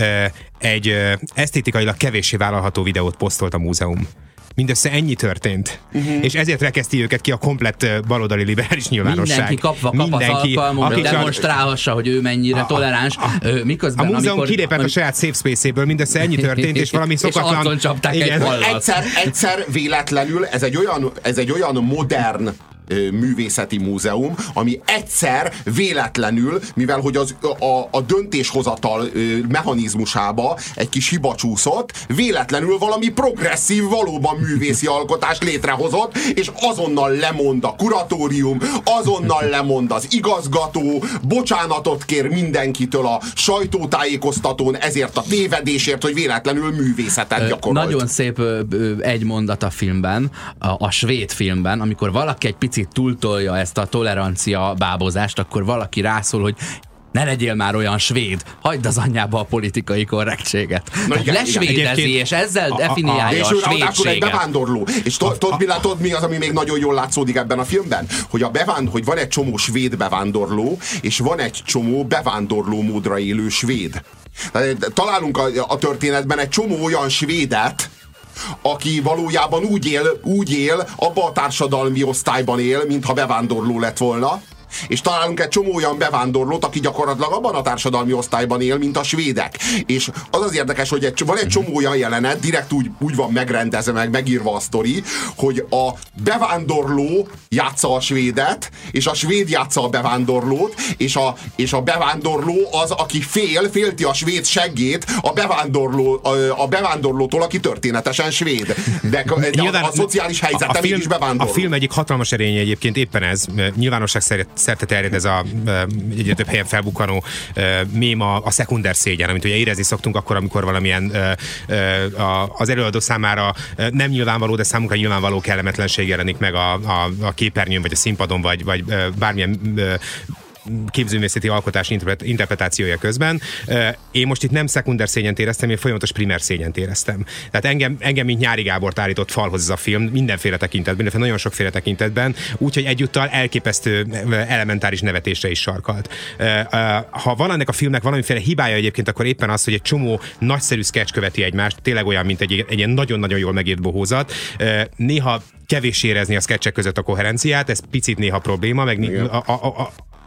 Egy esztétikailag kevéssé vállalható videót posztolt a múzeum. Mindössze ennyi történt. Uh-huh. És ezért rekeszti őket ki a komplett baloldali liberális nyilvánosság. Mindenki kapva kap Mindenki, az alkalmon, hogy demonstrálhassa, hogy ő mennyire a, toleráns. A, a, miközben, a múzeum amikor, kilépett a saját safe space-éből, mindössze ennyi történt, és valami szokatlan... És azon csapták egy egyszer, egyszer véletlenül, ez egy olyan, ez egy olyan modern művészeti múzeum, ami egyszer véletlenül, mivel hogy az, a, a döntéshozatal mechanizmusába egy kis hiba csúszott, véletlenül valami progresszív, valóban művészi alkotást létrehozott, és azonnal lemond a kuratórium, azonnal lemond az igazgató, bocsánatot kér mindenkitől a sajtótájékoztatón ezért a tévedésért, hogy véletlenül művészetet gyakorolt. Nagyon szép egy mondat a filmben, a, a svéd filmben, amikor valaki egy picit túltolja ezt a tolerancia bábozást, akkor valaki rászól, hogy ne legyél már olyan svéd, hagyd az anyjába a politikai korrektséget. Lesvédezi, és ezzel a, definiálja a, a, a, a svédséget. Egy bevándorló. És tudod, mi az, ami még nagyon jól látszódik ebben a filmben? Hogy, a bevánd, hogy van egy csomó svéd bevándorló, és van egy csomó bevándorló módra élő svéd. Találunk a, a történetben egy csomó olyan svédet, aki valójában úgy él, úgy él, abban a társadalmi osztályban él, mintha bevándorló lett volna, és találunk egy csomó olyan bevándorlót, aki gyakorlatilag abban a társadalmi osztályban él, mint a svédek. És az az érdekes, hogy egy, van egy csomó olyan jelenet, direkt úgy, úgy van megrendezve, meg megírva a sztori, hogy a bevándorló játsza a svédet, és a svéd játsza a bevándorlót, és a, és a bevándorló az, aki fél, félti a svéd seggét a, bevándorló, a, a bevándorlótól, aki történetesen svéd. De, de a, a szociális helyzete mégis bevándorló. A film egyik hatalmas erénye egyébként éppen ez, nyilvánosság szerint szerte terjed ez a egyre több helyen felbukkanó mém a, a szekunder szégyen, amit ugye érezni szoktunk akkor, amikor valamilyen a, az előadó számára nem nyilvánvaló, de számunkra nyilvánvaló kellemetlenség jelenik meg a, a, a képernyőn, vagy a színpadon, vagy, vagy bármilyen képzőművészeti alkotás interpretációja közben. Én most itt nem szekunder szégyent éreztem, én folyamatos primer szégyent éreztem. Tehát engem, engem mint Nyári Gábort állított falhoz ez a film, mindenféle tekintetben, mindenféle nagyon sokféle tekintetben, úgyhogy egyúttal elképesztő elementáris nevetésre is sarkalt. Ha van ennek a filmnek valamiféle hibája egyébként, akkor éppen az, hogy egy csomó nagyszerű sketch követi egymást, tényleg olyan, mint egy, egy ilyen nagyon-nagyon jól megírt bohózat. Néha kevés érezni a sketchek között a koherenciát, ez picit néha probléma, meg a, a, a,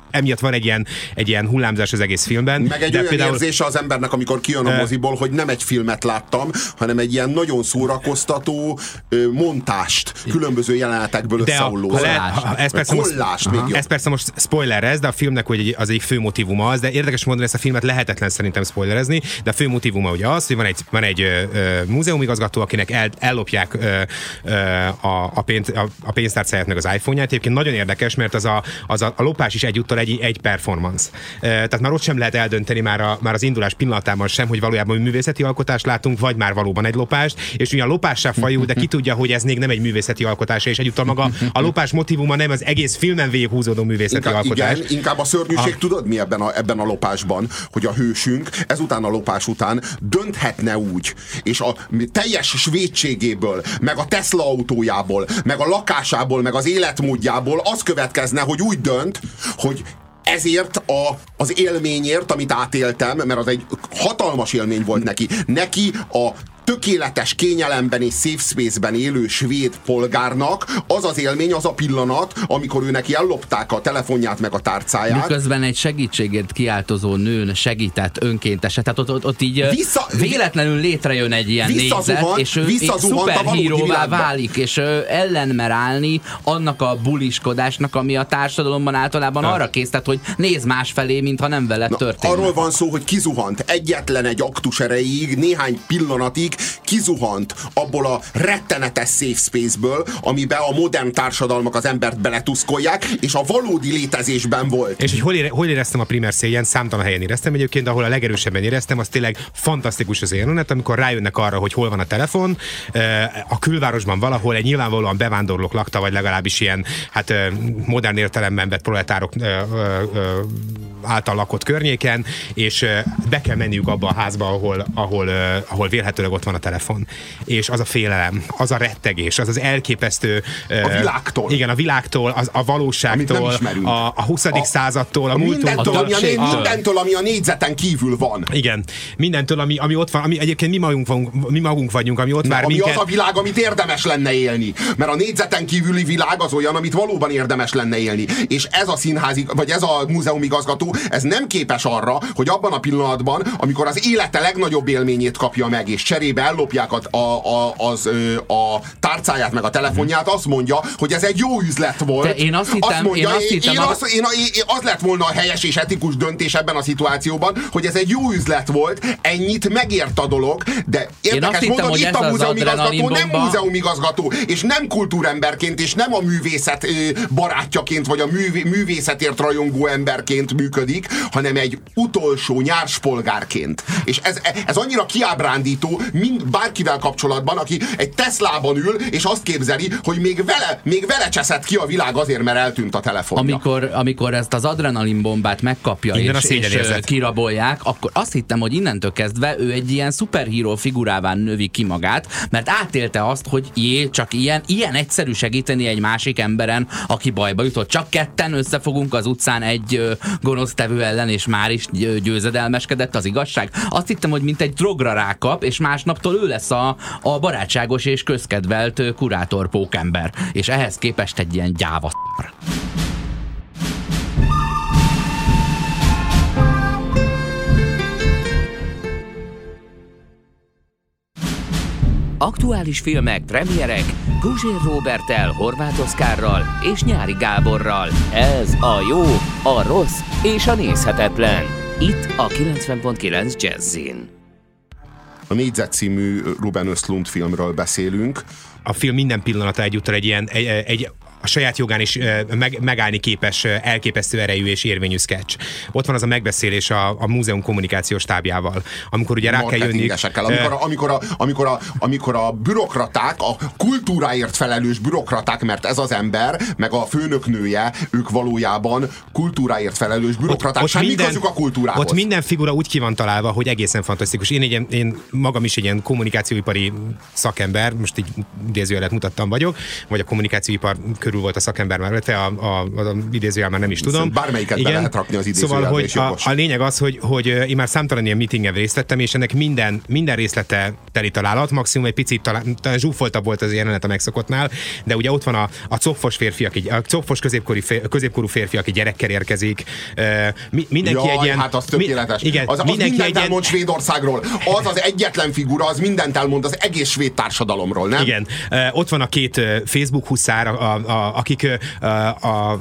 emiatt van egy ilyen, egy ilyen hullámzás az egész filmben. Meg egy de olyan például... érzése az embernek, amikor kijön a moziból, hogy nem egy filmet láttam, hanem egy ilyen nagyon szórakoztató montást, különböző jelenetekből összeolló. Ez persze kollást még ez persze most spoilerez, de a filmnek hogy az egy fő motivuma az, de érdekes módon ezt a filmet lehetetlen szerintem spoilerezni, de a fő motivuma ugye az, hogy van egy, van egy ö, múzeumigazgató, akinek el, ellopják ö, ö, a, a, pénz, a, a pénztárcáját meg az iPhone-ját. Egyébként nagyon érdekes, mert az a, az a, a lopás is egyúttal egy, egy performance. Ö, tehát már ott sem lehet eldönteni már, a, már az indulás pillanatában sem, hogy valójában művészeti alkotást látunk, vagy már valóban egy lopást, és ugyan a lopás sem fajú, de ki tudja, hogy ez még nem egy művészeti alkotás, és egyúttal maga a lopás motivuma nem az egész filmen végig húzódó művészeti inkább, alkotás. Igen, inkább a szörnyűség, a... tudod mi ebben a, ebben a lopásban, hogy a hősünk ezután a lopás után dönthetne úgy, és a teljes svédségéből, meg a Tesla autójából, meg a lakásából, meg az életmódjából az következne, hogy úgy dönt, hogy ezért a, az élményért, amit átéltem, mert az egy hatalmas élmény volt neki. Neki a tökéletes kényelemben és safe space-ben élő svéd polgárnak az az élmény, az a pillanat, amikor ő neki ellopták a telefonját meg a tárcáját. Miközben egy segítségért kiáltozó nőn segített önkéntesen, tehát ott, ott, ott így Vissza, véletlenül létrejön egy ilyen nézet, és ő egy szuperhíróvá válik, és ő ellen mer állni annak a buliskodásnak, ami a társadalomban általában ha. arra késztet, hogy nézz másfelé, mintha nem veled történne. Arról van szó, hogy kizuhant egyetlen egy aktus erejéig, néhány pillanatig kizuhant abból a rettenetes safe space-ből, amiben a modern társadalmak az embert beletuszkolják, és a valódi létezésben volt. És hogy hol, ére, hol éreztem a primer széljen, számtalan helyen éreztem egyébként, de ahol a legerősebben éreztem, az tényleg fantasztikus az jelenet, amikor rájönnek arra, hogy hol van a telefon, a külvárosban valahol egy nyilvánvalóan bevándorlók lakta, vagy legalábbis ilyen hát modern értelemben vett proletárok által lakott környéken, és be kell menniük abba a házba, ahol, ahol, ahol vélhetőleg ott van a telefon. És az a félelem, az a rettegés, az az elképesztő... A világtól. Igen, a világtól, az, a valóságtól, a, a huszadik a, századtól, a, a múltól. Mindentől, ami a, mindentől, ami a négyzeten kívül van. Igen. Mindentől, ami, ami ott van, ami egyébként mi magunk, vagyunk, mi magunk vagyunk, ami ott Na, vár ami minket. az a világ, amit érdemes lenne élni. Mert a négyzeten kívüli világ az olyan, amit valóban érdemes lenne élni. És ez a színházi, vagy ez a múzeumigazgató, ez nem képes arra, hogy abban a pillanatban, amikor az élete legnagyobb élményét kapja meg, és cserébe ellopják a, a, a, az, a tárcáját meg a telefonját, azt mondja, hogy ez egy jó üzlet volt. De én azt hittem, azt mondja, én azt hittem én, a... az, én, én, az lett volna a helyes és etikus döntés ebben a szituációban, hogy ez egy jó üzlet volt, ennyit megért a dolog, de érdekes módon itt a múzeumigazgató nem múzeumigazgató, és nem kultúremberként, és nem a művészet barátjaként, vagy a művé, művészetért rajongó emberként működik, hanem egy utolsó nyárspolgárként. És ez, ez annyira kiábrándító, mind bárkivel kapcsolatban, aki egy Teslában ül, és azt képzeli, hogy még vele, még vele cseszett ki a világ azért, mert eltűnt a telefonja. Amikor, amikor ezt az adrenalinbombát megkapja, Innen és, és kirabolják, akkor azt hittem, hogy innentől kezdve ő egy ilyen szuperhíró figurává növi ki magát, mert átélte azt, hogy jé, csak ilyen, ilyen egyszerű segíteni egy másik emberen, aki bajba jutott. Csak ketten összefogunk az utcán egy gonosztevő ellen, és már is győzedelmeskedett az igazság. Azt hittem, hogy mint egy drogra rákap, és másnaptól ő lesz a, a barátságos és közkedvelt kurátor pókember. És ehhez képest egy ilyen gyáva szar. Aktuális filmek, premierek, Guzsér Róberttel, Horváth Oszkárral és Nyári Gáborral. Ez a jó, a rossz és a nézhetetlen. Itt a kilencven pont kilenc Jazzin. A Négyzet című Ruben Östlund filmről beszélünk. A film minden pillanata egyúttal egy ilyen egy, egy a saját jogán is meg, megállni képes, elképesztő erejű és érvényű sketch. Ott van az a megbeszélés a, a múzeum kommunikációs stábjával, amikor ugye rá kell jönni. Amikor a, amikor, a, amikor, a, amikor a bürokraták, a kultúráért felelős bürokraták, mert ez az ember, meg a főnöknője, ők valójában kultúráért felelős bürokraták. Ott, ott semmi közük a kultúrához. Ott minden figura úgy ki van találva, hogy egészen fantasztikus. Én, egy, én magam is egy ilyen kommunikációipari szakember, most így idézőjelet mutattam vagyok, vagy a kommunikációipar körül volt a szakember mellett, a, a, a, a idézőjel már nem is tudom. Bármelyiket be lehet rakni az idézőjelbe. Szóval, hogy a, a lényeg az, hogy, hogy én már számtalan ilyen meetingen részt vettem, és ennek minden, minden részlete teli találat, maximum egy picit talán, talán zsúfoltabb volt az jelenet a megszokottnál, de ugye ott van a, a copfos férfi, aki, a copfos középkori, középkorú férfi, aki gyerekkel érkezik. Uh, mindenki Jaj, egy ilyen... hát az tökéletes. Mi, igen, az, az mindenki mindent egy elmond ilyen... Svédországról. Az az egyetlen figura, az mindent elmond az egész svéd társadalomról, nem? Igen. Uh, ott van a két uh, Facebook huszár, a, a, a, akik uh, a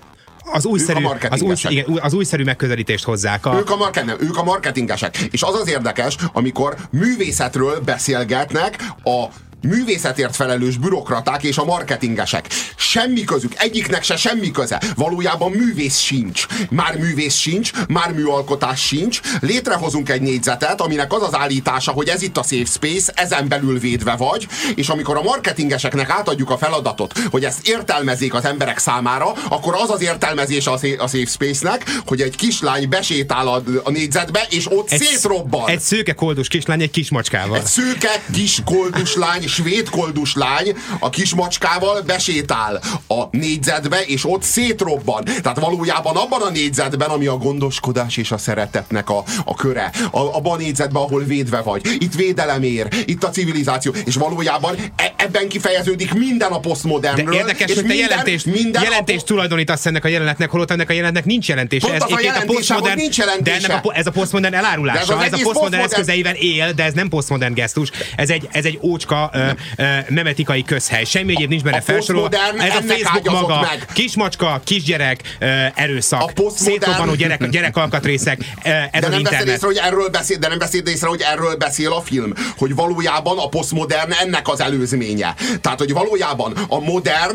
Az újszerű, az, új, igen, az újszerű megközelítést hozzák. A... Ők, a market, nem, ők a marketingesek. És az az érdekes, amikor művészetről beszélgetnek a művészetért felelős bürokraták és a marketingesek. Semmi közük, egyiknek se semmi köze. Valójában művész sincs. Már művész sincs, már műalkotás sincs. Létrehozunk egy négyzetet, aminek az az állítása, hogy ez itt a safe space, ezen belül védve vagy, és amikor a marketingeseknek átadjuk a feladatot, hogy ezt értelmezzék az emberek számára, akkor az az értelmezés a safe space-nek, hogy egy kislány besétál a, a négyzetbe, és ott egy, szétrobban. Egy szőke koldus kislány egy kismacskával. Egy szőke kis koldus lány, svéd koldus lány a kismacskával besétál a négyzetbe, és ott szétrobban. Tehát valójában abban a négyzetben, ami a gondoskodás és a szeretetnek a, a köre, a, abban a négyzetben, ahol védve vagy. Itt védelem ér, itt a civilizáció, és valójában e, ebben kifejeződik minden a posztmodernről. De érdekes, hogy te minden, jelentést, minden jelentést a... tulajdonítasz ennek a jelenetnek, holott ennek a jelenetnek nincs jelentése. Pont ez az a jelentése, hogy nincs jelentése. De ennek a, ez a posztmodern elárulása. Ez, ez a posztmodern eszközeivel él, de ez nem posztmodern gesztus. Ez egy, ez egy ócska ö, ö, memetikai közhely. Semmi egyéb nincs benne felsorolva. Ez a Facebook maga, meg. Kismacska, kisgyerek, ö, erőszak, szétrobbanó gyerek, gyerekalkatrészek, ö, ez de az nem internet. Észre, hogy erről beszél, de nem beszél észre, hogy erről beszél a film. Hogy valójában a posztmodern ennek az előzménye. Tehát, hogy valójában a modern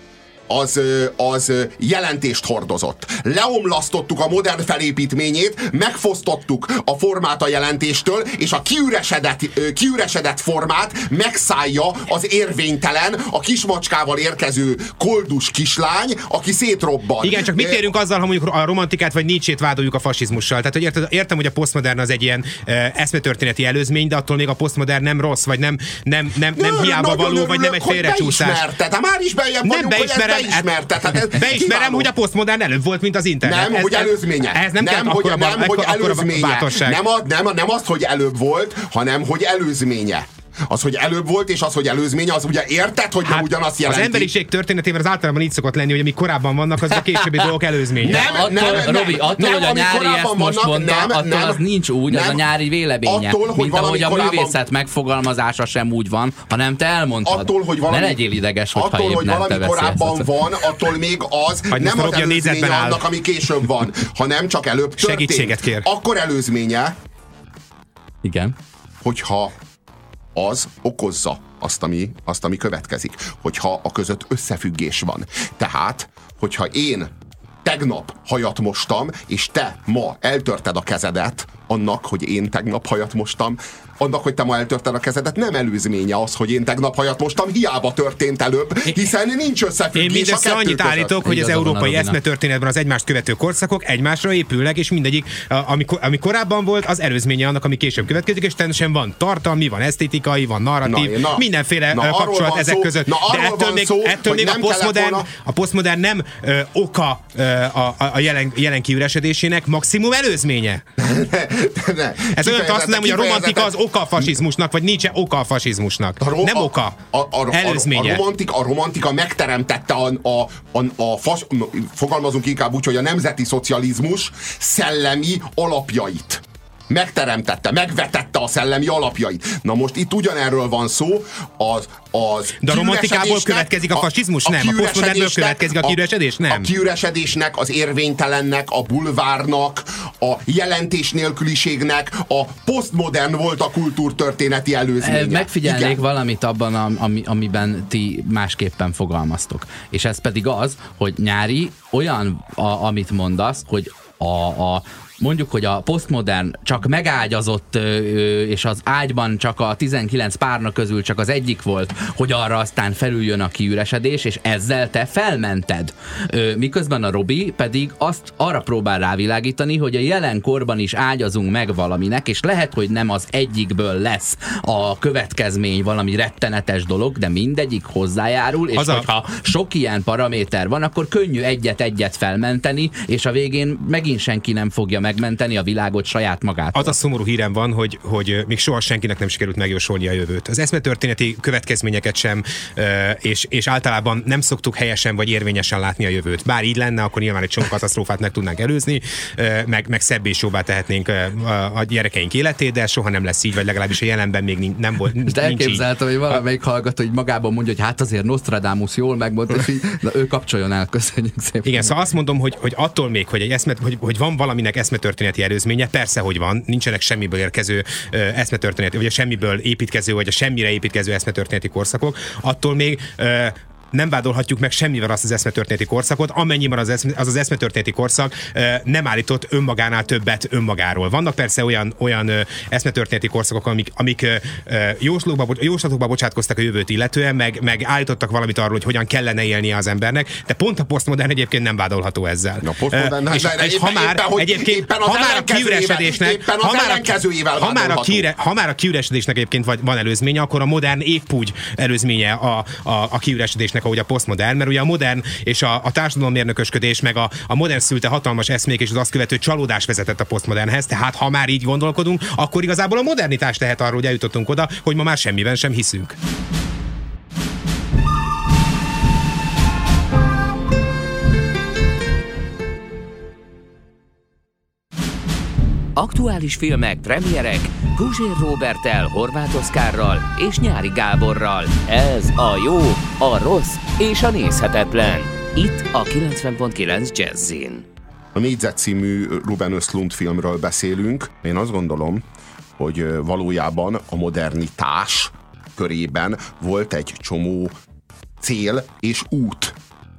az, az jelentést hordozott. Leomlasztottuk a modern felépítményét, megfosztottuk a formát a jelentéstől, és a kiüresedett, kiüresedett formát megszállja az érvénytelen, a kismacskával érkező koldus kislány, aki szétrobban. Igen, csak mit érünk azzal, ha mondjuk a romantikát vagy Nietzsét vádoljuk a fasizmussal? Tehát, hogy érted, értem, hogy a posztmodern az egy ilyen uh, eszmetörténeti előzmény, de attól még a posztmodern nem rossz, vagy nem, nem, nem, nem hiába való, örülök, vagy nem egy félrecsúszás. Tehát már is beljebb vagyunk, beismerem, hogy ezt beismerted. Beismerem, kiváló. Hogy a posztmodern előbb volt, mint az internet. Nem, ez, hogy előzménye. Ez nem, nem, hogy, akkora, nem, hogy előzménye. Nem, a, nem, nem azt, hogy előbb volt, hanem hogy előzménye. Az, hogy előbb volt, és az, hogy előzménye, az ugye érted, hogy hát nem ugyanazt jelenti. Az emberiség történetében az általában így szokott lenni, hogy amik korábban vannak, az a későbbi dolgok előzménye. Nem, attól, nem, nem, Robi, attól, nem, hogy a nyári ezt vannak, most mondta, nem, attól nem, az nincs úgy, nem, az a nyári véleménye. Attól, hogy mint ahogy a korábban... művészet megfogalmazása sem úgy van, hanem te elmondtad. Attól, hogy valami, ne legyél ideges, hogyha attól, épp hogy nem valami korábban van, attól még az nem az előzménye annak, ami később van, hanem csak előbb történt. Segítséget kér. Akkor előzménye, igen, hogyha az okozza azt ami, azt, ami következik. Hogyha a között összefüggés van. Tehát, hogyha én tegnap hajat mostam, és te ma eltörted a kezedet annak, hogy én tegnap hajat mostam, annak, hogy te ma eltörted a kezedet, nem előzménye az, hogy én tegnap hajat mostam, hiába történt előbb, hiszen nincs összefüggés. Én mindössze annyit állítok, hogy az európai eszmetörténetben az egymást követő korszakok egymásra épülnek, és mindegyik, ami, ami korábban volt, az előzménye annak, ami később következik, és természetesen van tartalmi, van esztétikai, van narratív, na, na, mindenféle na, kapcsolat ezek szó, között. Na, de ettől még, szó, ettől még a posztmodern, a posztmodern nem ö, oka ö, a, a jelen, jelen kiüresedésének, maximum előzménye. Ne, ne, Ez olyan azt nem, hogy a romantika az oka a fasizmusnak, vagy Nietzsche oka a fasizmusnak. A ro- nem oka. A, a, a, előzménye. A, a, romantika, a romantika megteremtette a, a, a, a fas, fogalmazunk inkább úgy, hogy a nemzeti szocializmus szellemi alapjait. Megteremtette, megvetette a szellemi alapjait. Na most itt ugyanerről van szó, az, az de a romantikából következik a fasizmus? A, a nem. A posztmodernből következik a kiüresedés? Nem. A kiüresedésnek, az érvénytelennek, a bulvárnak, a jelentés nélküliségnek, a posztmodern volt a kultúrtörténeti előzménye. Megfigyelnék igen. valamit abban, ami, amiben ti másképpen fogalmaztok. És ez pedig az, hogy nyári olyan, a, amit mondasz, hogy a, a mondjuk, hogy a posztmodern csak megágyazott, és az ágyban csak a tizenkilenc párna közül csak az egyik volt, hogy arra aztán felüljön a kiüresedés, és ezzel te felmented. Miközben a Robi pedig azt arra próbál rávilágítani, hogy a jelenkorban is ágyazunk meg valaminek, és lehet, hogy nem az egyikből lesz a következmény valami rettenetes dolog, de mindegyik hozzájárul, és az hogyha a... sok ilyen paraméter van, akkor könnyű egyet-egyet felmenteni, és a végén megint senki nem fogja megmenteni a világot saját magától. Az a szomorú hírem van, hogy, hogy még soha senkinek nem sikerült megjósolni a jövőt. Az eszmetörténeti következményeket sem, és, és általában nem szoktuk helyesen vagy érvényesen látni a jövőt. Bár így lenne, akkor nyilván egy csomó katasztrófát meg tudnánk előzni, meg, meg szebb és jobbá tehetnénk a gyerekeink életét, de soha nem lesz így, vagy legalábbis a jelenben még nem volt. Most elképzeltem, hogy valamelyik hallgató, hogy magában mondja, hogy hát azért Nostradamus jól megmondta, és így, na, ő kapcsoljon el, köszönjük szépen. Igen, szóval azt mondom, hogy, hogy attól még, hogy, egy eszmet, hogy, hogy van valaminek eszmetörténeti előzménye, persze, hogy van, nincsenek semmiből érkező uh, eszmetörténeti, vagy a semmiből építkező, vagy a semmire építkező eszmetörténeti korszakok, attól még uh, nem vádolhatjuk meg semmivel azt az eszmetörténeti korszakot, amennyiben az eszme, az, az eszmetörténeti korszak e, nem állított önmagánál többet önmagáról. Vannak persze olyan, olyan e, eszmetörténeti korszakok, amik, amik e, jóslatokba, jóslatokba bocsátkoztak a jövőt illetően, meg, meg állítottak valamit arról, hogy hogyan kellene élnie az embernek, de pont a posztmodern egyébként nem vádolható ezzel. A posztmodern, e, és, de, de, és ha már éppen, egyébként, ha már a kiüresedésnek, ha már a, ha már a, kiüre, ha már a kiüresedésnek egyébként van előzménye, akkor a modern épp úgy előzménye a, a, a kiüresedésnek, ahogy a posztmodern, mert ugye a modern és a, a társadalommérnökösködés, meg a, a modern szülte hatalmas eszmék és az azt követő csalódás vezetett a posztmodernhez, tehát ha már így gondolkodunk, akkor igazából a modernitás tehet arról, hogy eljutottunk oda, hogy ma már semmiben sem hiszünk. Aktuális filmek, premierek, Guzsér Róberttel, Horváth Oszkárral és Nyári Gáborral. Ez a jó, a rossz és a nézhetetlen. Itt a kilencven pont kilenc Jazzin. A Négyzet című Ruben Östlund filmről beszélünk. Én azt gondolom, hogy valójában a modernitás körében volt egy csomó cél és út.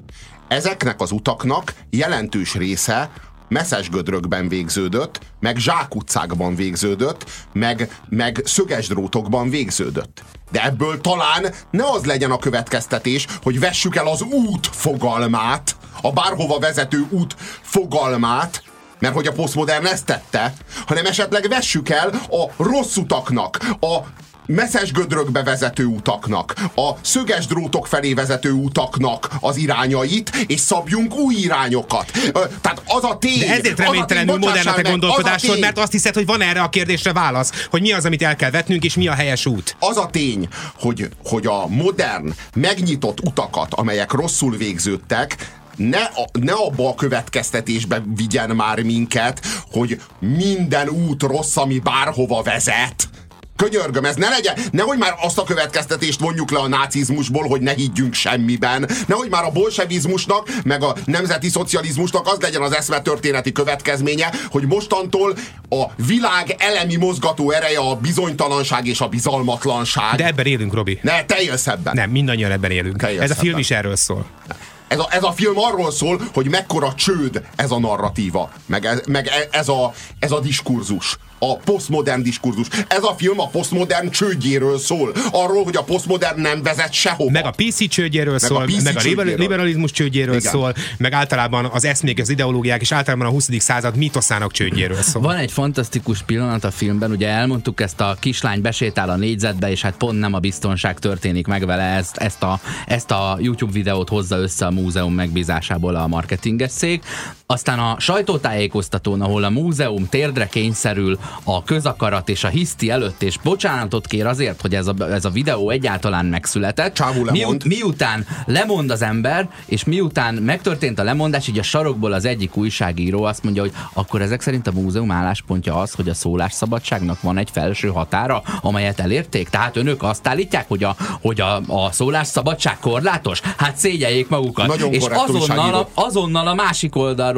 Ezeknek az utaknak jelentős része Messzesgödrökben végződött, meg zsákutcákban végződött, meg, meg szögesdrótokban végződött. De ebből talán ne az legyen a következtetés, hogy vessük el az út fogalmát, a bárhova vezető út fogalmát, mert hogy a posztmodern ezt tette, hanem esetleg vessük el a rossz utaknak, a Messzesgödrökbe vezető utaknak, a szöges drótok felé vezető utaknak az irányait, és szabjunk új irányokat. Tehát az a tény... De ezért reménytelenül modern a te gondolkodásod, mert azt hiszed, hogy van erre a kérdésre válasz, hogy mi az, amit el kell vetnünk, és mi a helyes út. Az a tény, hogy, hogy a modern megnyitott utakat, amelyek rosszul végződtek, Ne, a, ne abba a következtetésbe vigyen már minket, hogy minden út rossz, ami bárhova vezet. Könyörgöm, ez ne legyen, nehogy már azt a következtetést vonjuk le a nácizmusból, hogy ne higgyünk semmiben, nehogy már a bolsevizmusnak, meg a nemzeti szocializmusnak az legyen az eszmetörténeti következménye, hogy mostantól a világ elemi mozgató ereje a bizonytalanság és a bizalmatlanság. De ebben élünk, Robi. Ne, te élsz ebben. Nem, mindannyian ebben élünk. Ez a film ebben. is erről szól. Ez a, ez a film arról szól, hogy mekkora csőd ez a narratíva, meg ez, meg ez, a, ez a diskurzus, a posztmodern diskurzus. Ez a film a posztmodern csődjéről szól. Arról, hogy a posztmodern nem vezet sehova. Meg a pé cé csődjéről meg szól, a meg a csődjéről. liberalizmus csődjéről igen. szól, meg általában az eszmék, az ideológiák, és általában a huszadik század mítoszának csődjéről szól. Van egy fantasztikus pillanat a filmben, ugye elmondtuk, ezt a kislány besétál a négyzetbe, és hát pont nem a biztonság történik meg vele, ezt, ezt, a, ezt a YouTube videót hozza össze a múzeum megbízásából a marketinges cég. Aztán a sajtótájékoztatón, ahol a múzeum térdre kényszerül a közakarat és a hiszti előtt, és bocsánatot kér azért, hogy ez a, ez a videó egyáltalán megszületett. Mi, miután lemond az ember, és miután megtörtént a lemondás, így a sarokból az egyik újságíró azt mondja, hogy akkor ezek szerint a múzeum álláspontja az, hogy a szólásszabadságnak van egy felső határa, amelyet elérték. Tehát önök azt állítják, hogy a, hogy a, a szólásszabadság korlátos? Hát szégyeljék magukat. Nagyon és azonnal a, azonnal a másik oldalról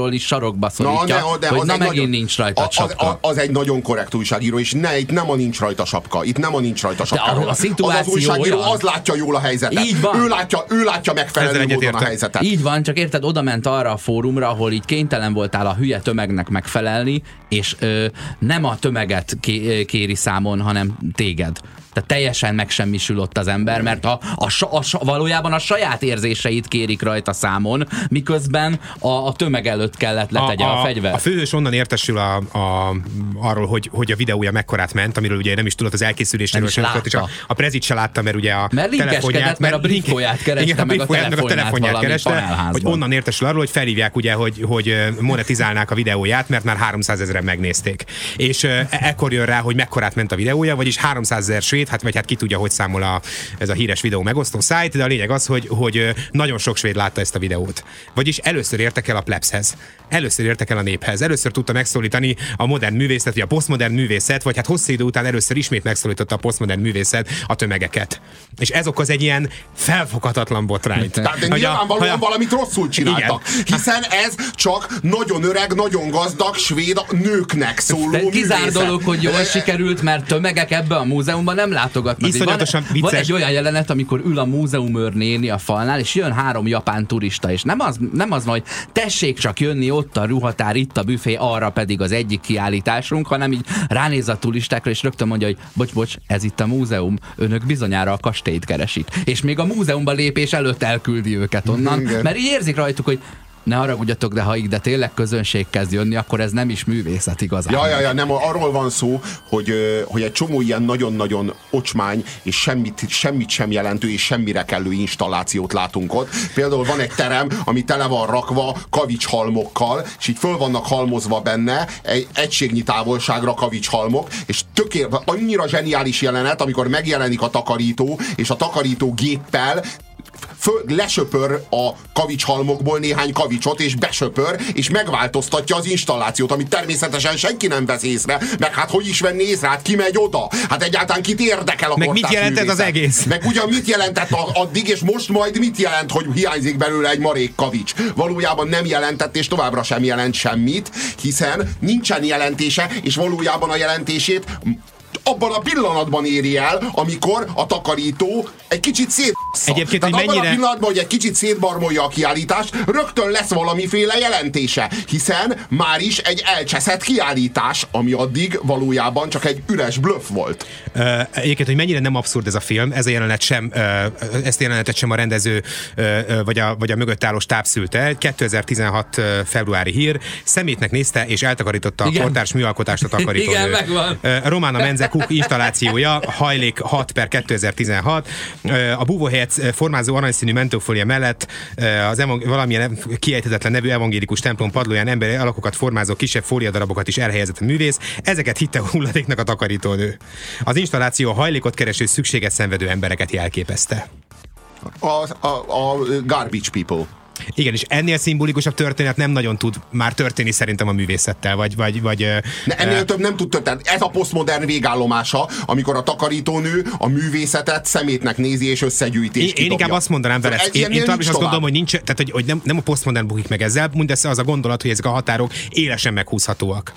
oldalról is sarokba szorítja, na, de, de hogy na megint nagyon, nincs rajta a, sapka. Az, az egy nagyon korrekt újságíró, és ne, itt nem a nincs rajta sapka. Itt nem a nincs rajta sapka. A szituáció az, az újságíró olyan. Az látja jól a helyzetet. Ő látja, ő látja megfelelő módon a helyzetet. Így van, csak érted, oda ment arra a fórumra, ahol így kénytelen voltál a hülye tömegnek megfelelni, és ö, nem a tömeget ké, kéri számon, hanem téged. Tehát teljesen megsemmisül ott az ember, mert a, a, a, a, valójában a saját érzéseit kérik rajta számon, miközben a, a tömeg előtt kellett letegye a, a, a fegyvert. A főhős onnan értesül a, a, arról, hogy, hogy a videója mekkorát ment, amiről ugye nem is tudott az elkészüléséről sem tudott, és a, a prezit se látta, mert ugye a mert telefonját, mert a briefóját kereste, igen, meg a telefonját, a telefonját kereste, hogy onnan értesül arról, hogy felhívják ugye, hogy, hogy monetizálnák a videóját, mert már háromszázezren megnézték. És e- ekkor jön rá, hogy mekkorát ment a videója, vagyis háromszázezer svéd, hát vagy hát ki tudja, hogy számol a, ez a híres videó megosztó szájt, de a lényeg az, hogy, hogy nagyon sok svéd látta ezt a videót. Vagyis először értek el a plebshez. Először értek el a néphez. Először tudta megszólítani a modern művészet, vagy a posztmodern művészet, vagy hát hosszú idő után először ismét megszólította a posztmodern művészet a tömegeket. És ez okoz egy ilyen felfoghatatlan botrányt. Tehát nyilvánvalóan a... valamit rosszul csináltak. Igen. Hiszen ez csak nagyon öreg, nagyon gazdag svéd nőknek szóló művészet. Kizár dolog, hogy jól sikerült, mert tömegek ebbe a múzeumban nem látogatnak. Iszonyatosan van, van egy olyan jelenet, amikor ül a múzeumőr néni a falnál, és jön három japán turista, és nem az, nem az van, hogy tessék csak jönni, ott a ruhatár, itt a büfé, arra pedig az egyik kiállításunk, hanem így ránéz a turistákra, és rögtön mondja, hogy bocs, bocs, ez itt a múzeum, önök bizonyára a kastélyt keresik. És még a múzeumba lépés előtt elküldi őket onnan, igen. Mert így érzik rajtuk, hogy ne haragudjatok, de ha így, de tényleg közönség kezd jönni, akkor ez nem is művészet igazán. Ja, ja, ja, nem, arról van szó, hogy, hogy egy csomó ilyen nagyon-nagyon ocsmány, és semmit, semmit sem jelentő, és semmire kellő installációt látunk ott. Például van egy terem, ami tele van rakva kavicshalmokkal, és így föl vannak halmozva benne egy egységnyi távolságra kavicshalmok, és tökéletes, annyira zseniális jelenet, amikor megjelenik a takarító, és a takarító géppel Föl, lesöpör a kavicshalmokból néhány kavicsot, és besöpör, és megváltoztatja az installációt, amit természetesen senki nem vesz észre, meg hát hogy is venni észre, hát ki megy oda? Hát egyáltalán kit érdekel a meg mit jelentett művészet? Az egész? Meg ugyan mit jelentett addig, és most majd mit jelent, hogy hiányzik belőle egy marék kavics? Valójában nem jelentett, és továbbra sem jelent semmit, hiszen nincsen jelentése, és valójában a jelentését abban a pillanatban éri el, amikor a takarító egy kicsit szétbassza. Egyébként, Tehát hogy abban mennyire... a pillanatban, hogy egy kicsit szétbarmolja a kiállítást, rögtön lesz valamiféle jelentése, hiszen már is egy elcseszett kiállítás, ami addig valójában csak egy üres bluff volt. Uh, egyébként, hogy mennyire nem abszurd ez a film, ez a jelenet sem, uh, ezt a jelenetet sem a rendező uh, vagy, a, vagy a mögött álló stáb szülte. kétezer-tizenhat uh, februári hír, szemétnek nézte és eltakarította a kortárs műalkotást a takarítónő. Igen, megvan. Uh, Romana Menze Cook installációja, hajlék hat per kétezer-tizenhat. A búvóhelyet formázó aranyszínű mentófólia mellett az evang- valamilyen kiejthetetlen nevű evangélikus templom padlóján emberi alakokat formázó kisebb fóliadarabokat is elhelyezett a művész. Ezeket hitte hulladéknak a takarítónő. Az installáció a hajlékot kereső, szükséget szenvedő embereket jelképezte. A, a, a garbage people. Igen, és ennél szimbolikusabb történet nem nagyon tud már történni szerintem a művészettel, vagy... vagy, vagy ne, ennél uh, több nem tud történni. Ez a posztmodern végállomása, amikor a takarítónő a művészetet szemétnek nézi és összegyűjti. És én inkább azt mondanám vele, szóval én, én tovább is azt gondolom, hogy, nincs, tehát, hogy, hogy nem, nem a posztmodern bukik meg ezzel, mindössze az a gondolat, hogy ezek a határok élesen meghúzhatóak.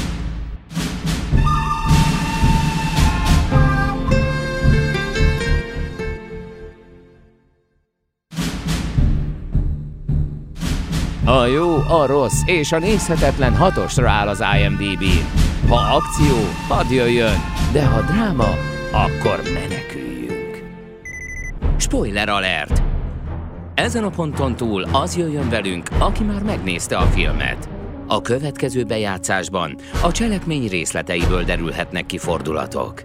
A jó, a rossz és a nézhetetlen hatosra áll az I M D B-n. Ha akció, hadd jöjjön, de ha dráma, akkor meneküljünk. Spoiler alert! Ezen a ponton túl az jöjjön velünk, aki már megnézte a filmet. A következő bejátszásban a cselekmény részleteiből derülhetnek ki fordulatok.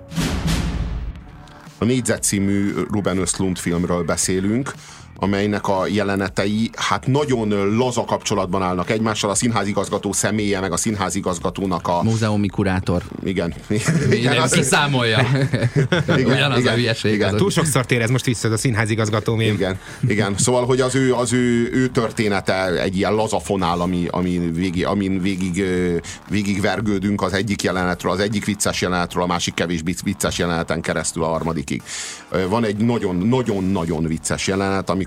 A Négyzet című Ruben Östlund filmről beszélünk, amelynek a jelenetei hát nagyon laza kapcsolatban állnak egymással, a színházigazgató személye, meg a színházigazgatónak a... Múzeumi kurátor. Igen. Igen, az kiszámolja. Ugyanaz a hülyeség. Igen. Túl sokszor tér ez most vissza a színházigazgató még. Igen, igen. Szóval, hogy az ő, az ő, ő története egy ilyen laza fonál, ami, amin, végig, amin végig, végig vergődünk az egyik jelenetről, az egyik vicces jelenetről, a másik kevés vicces jeleneten keresztül a harmadikig. Van egy nagyon-nagyon-nagyon vicces jelenet, amikor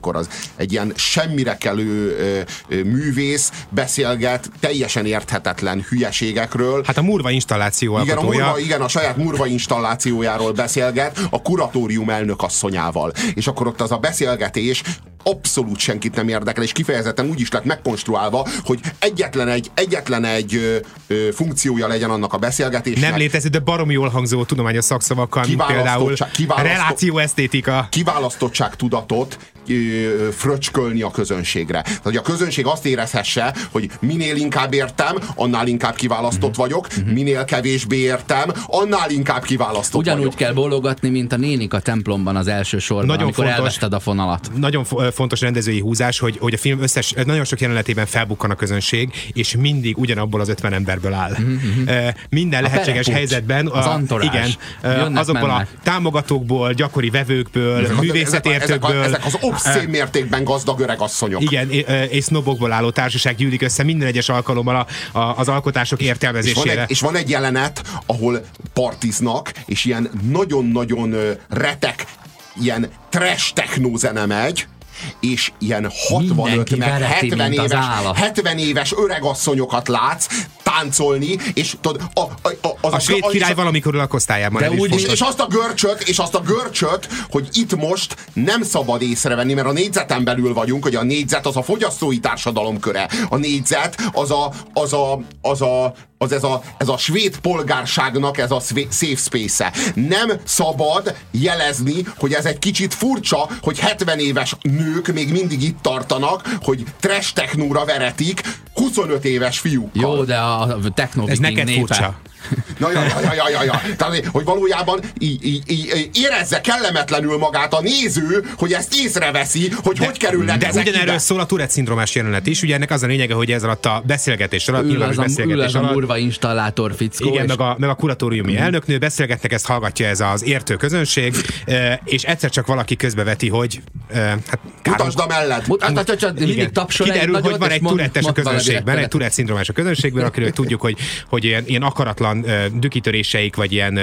amikor az egy ilyen semmire kelő ö, ö, művész beszélget teljesen érthetetlen hülyeségekről. Hát a Murva installáció igen, alkotója. a Murva, igen, a saját Murva installációjáról beszélget a kuratórium elnökasszonyával. És akkor ott az a beszélgetés abszolút senkit nem érdekel, és kifejezetten úgy is lett megkonstruálva, hogy egyetlen egy, egyetlen egy ö, ö, funkciója legyen annak a beszélgetésnek. Nem létező, de baromi jól hangzó tudományos szakszavakkal, mint például relációesztétika. Kiválasztottságtudatot fröcskölni a közönségre. Tehát, hogy a közönség azt érezhesse, hogy minél inkább értem, annál inkább kiválasztott uh-huh. vagyok, uh-huh. minél kevésbé értem, annál inkább kiválasztott Ugyanúgy vagyok. kell bólogatni, mint a nénik a templomban az első sorban, nagyon amikor fontos, elveszted a fonalat. Nagyon fontos rendezői húzás, hogy, hogy a film összes, nagyon sok jelenetében felbukkan a közönség, és mindig ugyanabból az ötven emberből áll. Uh-huh. Minden a lehetséges helyzetben a, az antorás. Igen, Jönnek, azokból mennek. A támogatókból, gyakori vevőkből, ezek, művészetértőkből. Ezek, ezek az obszén mértékben gazdag öreg asszonyok. Igen, és sznobokból álló társaság gyűlik össze minden egyes alkalommal a, a, az alkotások értelmezésére. És van, egy, és van egy jelenet, ahol partiznak, és ilyen nagyon-nagyon retek, ilyen trash techno zene megy, és ilyen hatvanöt meg hetven éves, hetven éves öregasszonyokat látsz táncolni, és tudod, a, a, a, az a svéd király az, valamikor lakosztályában. De úgy, és, és azt a görcsöt, és azt a görcsöt, hogy itt most nem szabad észrevenni, mert a négyzeten belül vagyunk, hogy a négyzet az a fogyasztói társadalom köre. A négyzet az a, az a, az a az ez a, ez a svéd polgárságnak ez a safe space-e. Nem szabad jelezni, hogy ez egy kicsit furcsa, hogy hetven éves nők még mindig itt tartanak, hogy trash technóra veretik huszonöt éves fiúkkal. Jó, de a techno ez neked népe. Furcsa. Ja, ja, ja, ja, ja, ja. Tehát, hogy valójában így, így, így, érezze kellemetlenül magát a néző, hogy ezt észreveszi, hogy de, hogy kerülnek de ezek ide. Ugyanerről szól a Tourette-szindrómás jelenet is, ugye ennek az a lényege, hogy ez alatt a beszélgetés alatt, ül az, beszélgetés ül az alatt, a Murva installátor fickó. Igen, meg a, meg a kuratóriumi mm. elnöknő, beszélgetnek, ezt hallgatja ez az értő közönség, és egyszer csak valaki közbeveti, hogy hát, mutasd a mellett. Mindig tapsol. Kiderül, hogy van egy Tourette-es a közönségben, egy Tourette-szindrómás a közönségben, akiről tudjuk, hogy, hogy ilyen, ilyen akaratlan dükkitöréseik, vagy ilyen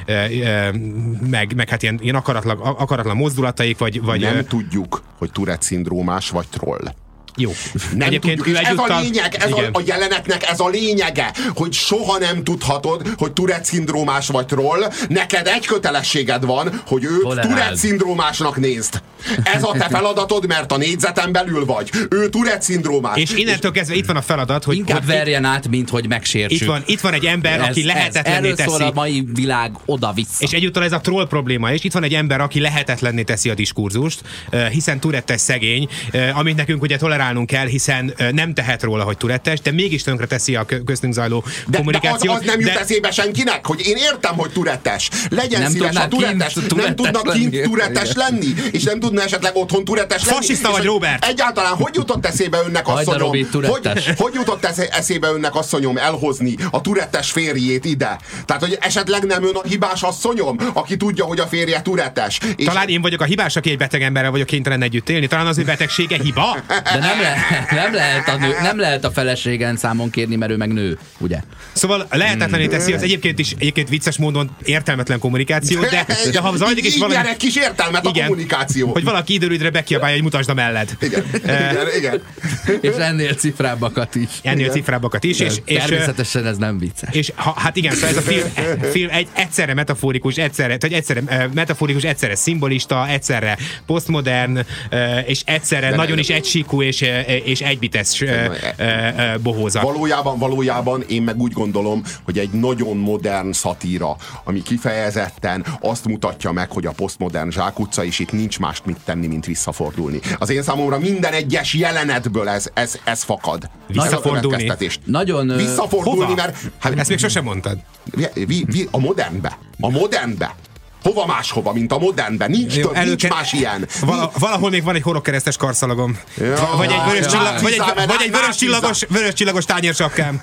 meg, meg hát ilyen, ilyen akaratlan, akaratlan mozdulataik, vagy, vagy nem ö... tudjuk, hogy Tourette-szindrómás vagy troll. Jó. Nem Egyébként tudjuk, és ez a lényeg, ez a, a jelenetnek ez a lényege, hogy soha nem tudhatod, hogy Tourette-szindrómás vagy troll, neked egy kötelességed van, hogy őt Tourette-szindrómásnak nézd. Ez a te feladatod, mert a négyzeten belül vagy. Ő Tourette-szindrómás. És innentől kezdve itt van a feladat, hogy... Inkább hogy verjen át, mint hogy megsértsük. Itt van, itt van egy ember, ez, aki lehetetlenné ez, teszi. Erről szól a mai világ oda-vissza. És egyúttal ez a troll probléma is. Itt van egy ember, aki lehetetlenné teszi a diskurzust, hiszen Tourette-es szegény, amit nekünk ugye tolerálnunk kell, hiszen nem tehet róla, hogy Tourette-es, de mégis tönkre teszi a köztünk zajló de, kommunikációt. De az, az nem jut de... eszébe senkinek, hogy én értem, hogy Tourette-es. Legyen nem szíves a Tourette-es. Nem tudna kint Tourette-es lenni, és nem tudna esetleg otthon Tourette-es lenni. Fasiszta vagy, Robert! Egyáltalán hogy jutott eszébe önnek, asszonyom? Hogy, hogy jutott eszébe önnek, asszonyom, elhozni a Tourette-es férjét ide? Tehát, hogy esetleg nem ön a hibás asszonyom, aki tudja, hogy a férje Tourette-es. Talán én vagyok a hibás, aki egy beteg emberrel vagyok kénytelen együtt élni. Talán az ő betegsége hiba? De nem, le, nem, lehet a nő, nem lehet a feleségen számon kérni, mert ő meg nő, ugye? Szóval lehetetlené teszi az egyébként is egyébként vicces módon értelmetlen kommunikáció, de, de ha zajlik is valami... Így kis értelmet igen, a kommunikáció. Hogy valaki időrűdre bekiabálja, hogy mutasd a melled. Igen, igen, igen. És ennél cifrábbakat is. Ennél igen. cifrábbakat is. És, és, természetesen ez nem vicces. És ha, hát igen, szóval ez a film, film egy egyszerre metaforikus, egyszerre, tehát egyszerre metaforikus, egyszerre szimbolista, egyszerre posztmodern, és egyszerre de nagyon is egysíkú és, és egybites bohózat. Valójában, valójában én meg úgy gondolom, hogy egy nagyon modern szatíra, ami kifejezetten azt mutatja meg, hogy a posztmodern zsákutca, és itt nincs mást mit tenni, mint visszafordulni. Az én számomra minden egyes jelenetből ez, ez, ez fakad. Visszafordulni? Nagyon... Visszafordulni, hova? mert... Hát, ezt még sosem mondtad. Vi, vi, a modernbe. A modernbe. Hova máshova, mint a modernben? Nincs, jó, több, nincs más ilyen. Val valahol még van egy horogkeresztes karszalagom. Ja, vagy egy vörös, csillag, vagy egy, vagy egy vörös, csillagos, vörös csillagos tányérsapkám.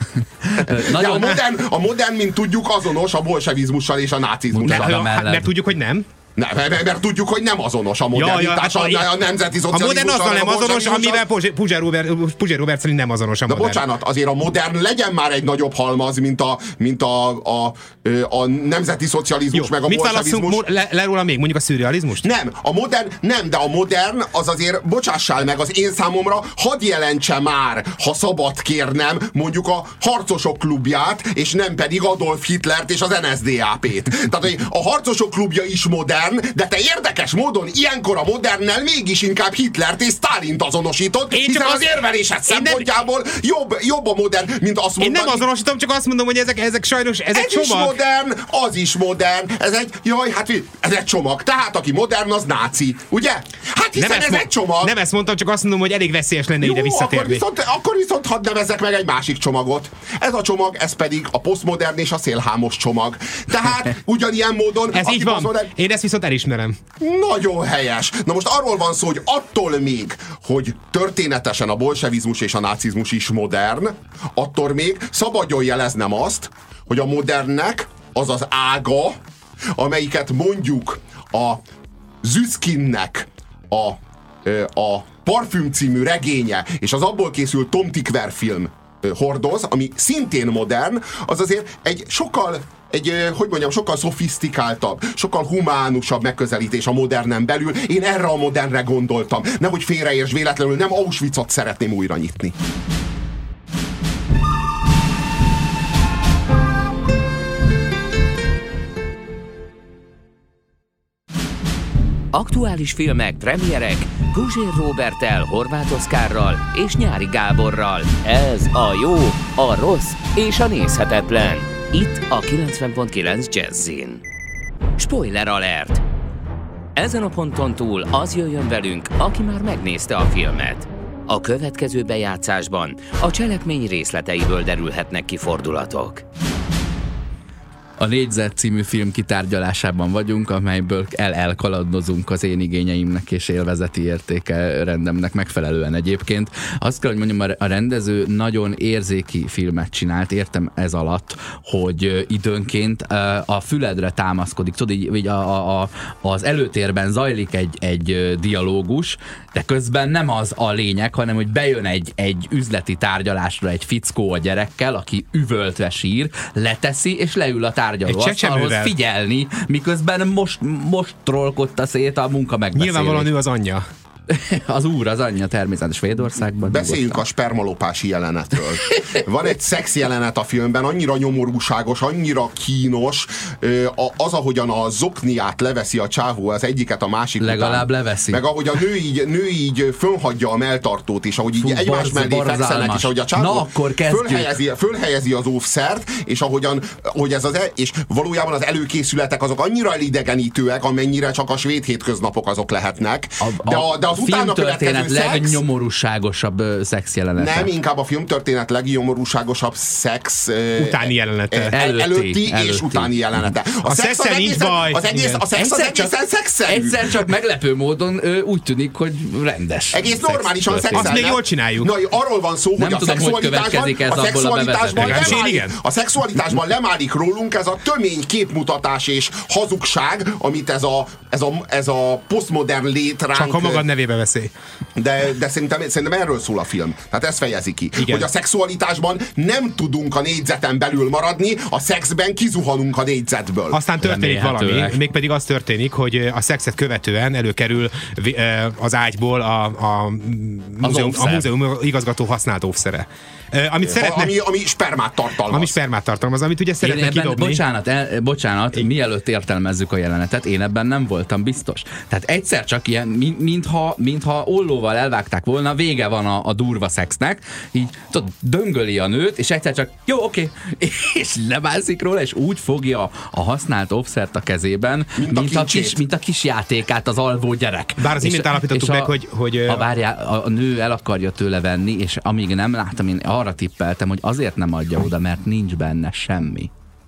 De a modern, a modern, mint tudjuk, azonos a bolsevizmussal és a nácizmussal. Hát, mert tudjuk, hogy nem. Ne, mert, mert tudjuk, hogy nem azonos a modernitás, ja, ja, hát a, a nemzeti szocializmus. A modern azzal nem azonos, amivel Puzsér Robert, Puzsér Robert szerint nem azonos a modern. De bocsánat, azért a modern legyen már egy nagyobb halmaz, mint a, mint a, a, a nemzeti szocializmus, jó, meg a bolsevizmus. Le, le róla még, mondjuk a szürrealizmust? Nem, a modern, nem, de a modern az azért, bocsássál meg, az én számomra hadd jelentse már, ha szabad kérnem, mondjuk a Harcosok klubját, és nem pedig Adolf Hitlert és az en es dé á pét. Tehát a Harcosok klubja is modern, de te érdekes módon ilyenkor a modernnel mégis inkább Hitlert és Sztálint azonosított, én hiszen az, az érvelésed szempontjából nem... jobb, jobb a modern, mint azt mondani. Én nem azonosítom, csak azt mondom, hogy ezek, ezek sajnos, ez, ez egy csomag. Ez is modern, az is modern, ez egy, jaj, hát ez egy csomag. Tehát aki modern, az náci, ugye? Hát hiszen nem ez egy csomag. Nem ezt mondtam, csak azt mondom, hogy elég veszélyes lenne jó, ide visszatérni. Akkor viszont, akkor viszont hadd nevezzek meg egy másik csomagot. Ez a csomag, ez pedig a posztmodern és a szélhámos csomag. Tehát ugyanilyen módon... Ez így van. Posztmodern... Én ezt viszont elismerem. Nagyon helyes. Na most arról van szó, hogy attól még, hogy történetesen a bolsevizmus és a nácizmus is modern, attól még szabadjon jeleznem azt, hogy a modernnek az az ága, amelyiket mondjuk a Züszkinnek a, a Parfüm című regénye és az abból készült Tom Tykwer film hordoz, ami szintén modern, az azért egy sokkal egy, hogy mondjam, sokkal szofisztikáltabb, sokkal humánusabb megközelítés a modernen belül. Én erre a modernre gondoltam. Nehogy félreérts véletlenül, nem Auschwitzot szeretném újra nyitni. Aktuális filmek, premierek Puzsér Roberttel, Horváth Oszkárral és Nyári Gáborral. Ez a jó, a rossz és a nézhetetlen. Itt a kilencven pont kilenc Jazzin. Spoiler alert! Ezen a ponton túl az jöjjön velünk, aki már megnézte a filmet. A következő bejátszásban a cselekmény részleteiből derülhetnek ki fordulatok. A Négyzet című film kitárgyalásában vagyunk, amelyből el-elkalandozunk az én igényeimnek és élvezeti értéke rendemnek megfelelően egyébként. Azt kell, hogy mondjam, a rendező nagyon érzéki filmet csinált, értem ez alatt, hogy időnként a füledre támaszkodik. Tudod, így, így a, a, az előtérben zajlik egy, egy dialógus, de közben nem az a lényeg, hanem hogy bejön egy, egy üzleti tárgyalásra egy fickó a gyerekkel, aki üvöltve sír, leteszi és leül a tárgyalóasztalhoz figyelni, miközben most, most trollkodta szét a munka megbeszélést. Nyilvánvalóan ő az anyja. Az úr, az anyja természetesen Svédországban. Beszéljünk nyugodtan a spermalopási jelenetről. Van egy szex jelenet a filmben, annyira nyomorúságos, annyira kínos, az, ahogyan a zokniát leveszi a csávó az egyiket a másik legalább után, leveszi. Meg ahogy a nő így, nő így fönhagyja a melltartót, és ahogy így Fú, egymás mellé fekszenek, és ahogy a csávó fölhelyezi, fölhelyezi az óvszert, és ahogyan, hogy ez az, és valójában az előkészületek azok annyira elidegenítőek, amennyire csak a svéd hétköznapok azok lehetnek. A, a, de a, de a filmtörténet legnyomorúságosabb szexjelenet. Nem, inkább a filmtörténet legnyomorúságosabb szex utáni jelenete. Előtti, előtti, előtti és utáni jelenete. A, a szex az nincs baj. Az egész, a szex az egészen szexszerű. Egyszer csak meglepő módon ö, úgy tűnik, hogy rendes. Egész normálisan szexelnek. Azt még jól csináljuk. Na, arról van szó, nem hogy tudom, a szexualitásban, ez a szexualitásban, lemálik, a szexualitásban lemálik rólunk ez a tömény képmutatás és hazugság, amit ez a, ez a, ez a posztmodern lét ránk. Csak a magad nevébe veszély. De, de szerintem, szerintem erről szól a film. Tehát ez fejezi ki. Igen. Hogy a szexualitásban nem tudunk a négyzeten belül maradni, a szexben kizuhanunk a négyzetből. Aztán történik valami, mégpedig az történik, hogy a szexet követően előkerül az ágyból a, a, múzeum, a múzeum igazgató használt óvszere. Amit szeretne, ami, ami spermát tartalmaz. Ami spermát tartalmaz, amit ugye szeretne kidobni. Bocsánat, el, bocsánat mielőtt értelmezzük a jelenetet, én ebben nem voltam biztos. Tehát egyszer csak ilyen, mintha, mintha ollóval elvágták volna, vége van a, a durva szexnek, így tudod, döngöli a nőt, és egyszer csak jó, oké, okay. és lemászik róla, és úgy fogja a használt offszert a kezében, mint, mint, a, a, kis, mint a kis játékát az alvó gyerek. Bár az imént állapítottuk meg, hogy... hogy a, várjá, a nő el akarja tőle venni, és amíg nem láttam, én arra tippeltem, hogy azért nem adja oda, mert nincs benne semmi.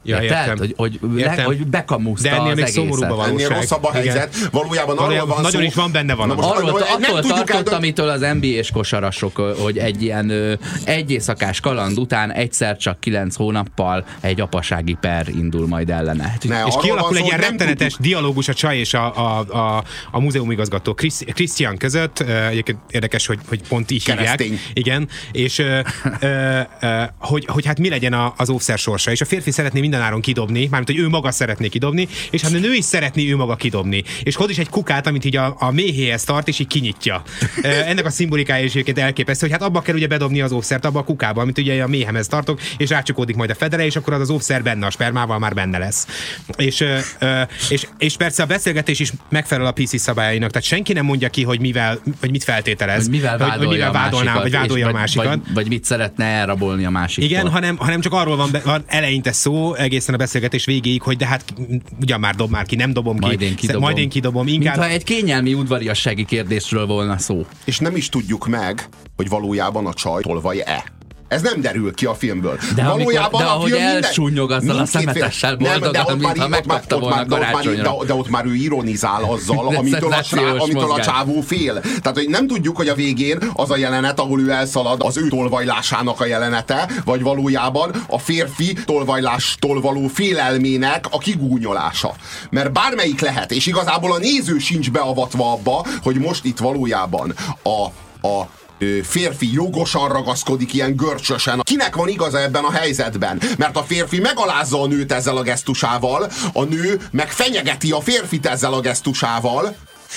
Ja, Tehát, hogy, hogy, le, hogy bekamuszta az egészet. De ennél még szomorúbb a valóság. Ennél rosszabb a helyzet. Igen. Valójában arról van nagyon szó, is van benne van. Arról, attól tartott, amitől az en bé á-s kosarasok, hogy egy ilyen egy éjszakás kaland után egyszer csak kilenc hónappal egy apasági per indul majd ellene. Ne, és kialakul egy ilyen rettenetes dialógus a csaj és a, a, a, a múzeumigazgató Christian között. Egyébként érdekes, hogy, hogy pont így Keresztény. hívják. Igen. És ö, ö, ö, hogy, hogy hát mi legyen az óvszer sorsa. És a férfi szeretné mindenáron kidobni, mármint, hogy ő maga szeretné kidobni, és hát a nő is szeretné ő maga kidobni. És hoz is egy kukát, amit így a, a méhéhez tart, és így kinyitja. Ennek a szimbolikája is egyébként elképesztő, hogy hát abba kell ugye bedobni az óvszert, abba a kukába, amit ugye a méhemhez tartok, és rácsukódik majd a federe, és akkor az az óvszer benne, a spermával már benne lesz. És, és, és persze a beszélgetés is megfelel a pé cé szabályainak, tehát senki nem mondja ki, hogy mivel, vagy mit feltételez, hogy mivel vádolja, hogy mivel vádolná, vagy vádolja vagy, a másikat. Vagy, vagy mit szeretne elrabolni a másiktól. Igen, hanem, hanem csak arról van, be, van eleinte szó, egészen a beszélgetés végéig, hogy de hát ugyan már dob már ki, nem dobom majd ki, én kidobom. majd én kidobom. Inkább... Mintha egy kényelmi udvariassági kérdésről volna szó. És nem is tudjuk meg, hogy valójában a csaj tolvaj-e. Ez nem derül ki a filmből. De, valójában amikor, de a ahogy elsúnyog azzal a szemetessel boldogan, mintha megkapta volna karácsonyra. De, de ott már ő ironizál azzal, amitől a, csá, amitől a csávó fél. Tehát, hogy nem tudjuk, hogy a végén az a jelenet, ahol ő elszalad, az ő tolvajlásának a jelenete, vagy valójában a férfi tolvajlástól való félelmének a kigúnyolása. Mert bármelyik lehet, és igazából a néző sincs beavatva abba, hogy most itt valójában a, a férfi jogosan ragaszkodik ilyen görcsösen. Kinek van igaza ebben a helyzetben? Mert a férfi megalázza a nőt ezzel a gesztusával, a nő meg fenyegeti a férfit ezzel a gesztusával,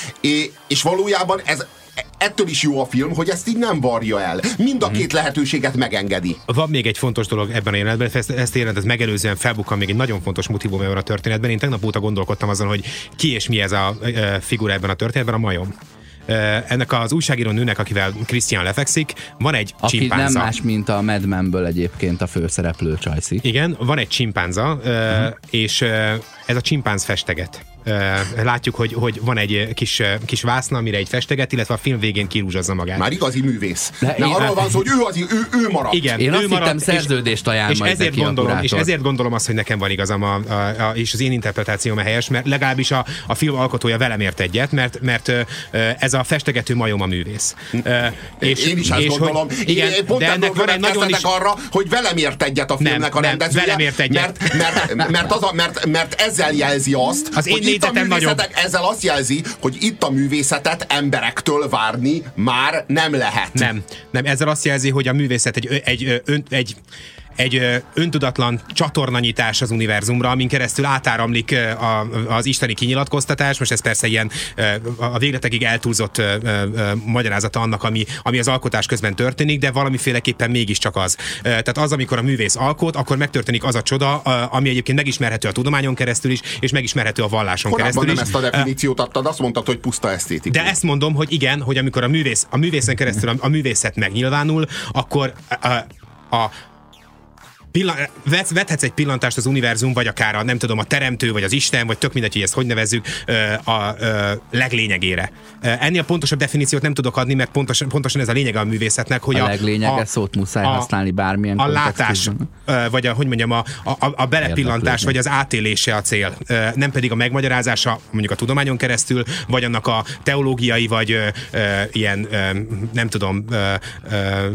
és valójában ez ettől is jó a film, hogy ezt így nem varja el. Mind a két lehetőséget megengedi. Van még egy fontos dolog ebben a jelenetben, ezt, ezt a jelenetet megelőzően felbukkan még egy nagyon fontos motívum ebben a történetben. Én tegnap óta gondolkodtam azon, hogy ki és mi ez a e, figura ebben a történetben, a majom. Ennek az újságíró nőnek, akivel Christian lefekszik, van egy aki csimpánza. Nem más, mint a Mad Men-ből egyébként a főszereplő Csajci. Igen, van egy csimpánza, uh-huh. és ez a csimpánz festeget. Látjuk, hogy, hogy van egy kis, kis vászna, amire egy festeget, illetve a film végén kirúzsazza magát. Már igazi művész. De én, arról van szó, hogy ő, az, ő, ő marad. Igen, én ő azt marad, hittem szerződést ajánl és, majd és ezért neki gondolom, a És ezért gondolom azt, hogy nekem van igazam, a, a, a, és az én interpretációm a helyes, mert legalábbis a, a film alkotója velem ért egyet, mert, mert ez a festegető majom a művész. És, én is ezt gondolom. Hogy, igen, én pont de ennek van egy nagyon is... arra, hogy velem ért egyet a filmnek nem, a rendezője. Nem, velem ért egyet. Mert, mert, mert, az a, mert, mert ezzel jelzi azt, az hogy itt a művészetek, ezzel azt jelzi, hogy itt a művészetet emberektől várni már nem lehet. Nem, nem, ezzel azt jelzi, hogy a művészet egy, egy, egy, egy egy öntudatlan csatornanyitás az univerzumra, amin keresztül átáramlik a, az isteni kinyilatkoztatás. Most ez persze ilyen a végletekig eltúlzott magyarázata annak, ami, ami az alkotás közben történik, de valamiféleképpen mégiscsak az. Tehát az, amikor a művész alkot, akkor megtörténik az a csoda, ami egyébként megismerhető a tudományon keresztül is, és megismerhető a valláson Korábban keresztül nem is. Ezt a definíciót adtad, azt mondtad, hogy puszta esztétika. De ezt mondom, hogy igen, hogy amikor a művész, a művészen keresztül a, a művészet megnyilvánul, akkor a, a Pillan- vethetsz egy pillantást az univerzum, vagy akár a, nem tudom, a teremtő, vagy az Isten, vagy tök mindegy, hogy ezt hogy nevezzük, a, a leglényegére. Ennél pontosabb definíciót nem tudok adni, mert pontosan, pontosan ez a lényege a művészetnek, hogy a, a leglényege szót muszáj a, használni bármilyen a látás, vagy a, hogy mondjam, a, a, a belepillantás, vagy az átélése a cél. Nem pedig a megmagyarázása, mondjuk a tudományon keresztül, vagy annak a teológiai, vagy ö, ö, ilyen, ö, nem tudom, ö, ö,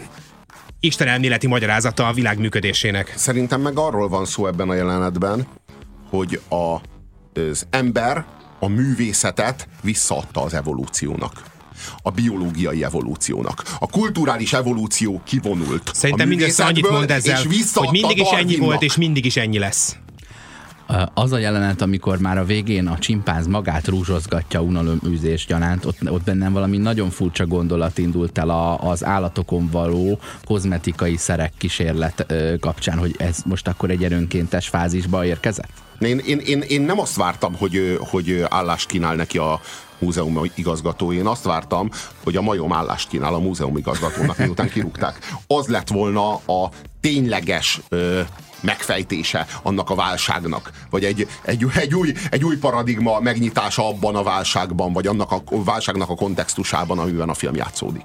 Isten elméleti magyarázata a világ működésének. Szerintem meg arról van szó ebben a jelenetben, hogy a, az ember a művészetet visszaadta az evolúciónak. A biológiai evolúciónak. A kulturális evolúció kivonult. Szerintem mindössze annyit mond ezzel, hogy mindig is ennyi volt, és mindig is ennyi lesz. Az a jelenet, amikor már a végén a csimpánz magát rúzsozgatja unaloműzés gyanánt, ott, ott bennem valami nagyon furcsa gondolat indult el a, az állatokon való kozmetikai szerek kísérlet ö, kapcsán, hogy ez most akkor egy önkéntes fázisba érkezett? Én, én, én, én nem azt vártam, hogy, hogy állást kínál neki a múzeum igazgató. Én azt vártam, hogy a majom állást kínál a múzeum igazgatónak, miután kirúgták. Az lett volna a tényleges ö, megfejtése annak a válságnak, vagy egy, egy, egy, új, egy új paradigma megnyitása abban a válságban, vagy annak a válságnak a kontextusában, amiben a film játszódik.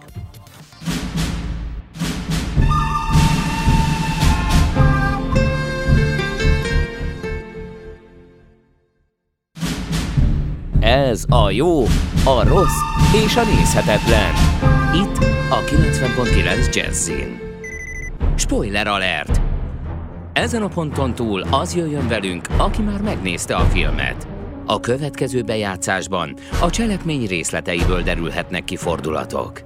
Ez a jó, a rossz és a nézhetetlen. Itt a kilencven pont kilenc Jazzin. Spoiler alert! Ezen a ponton túl az jöjjön velünk, aki már megnézte a filmet. A következő bejátszásban a cselekmény részleteiből derülhetnek ki fordulatok.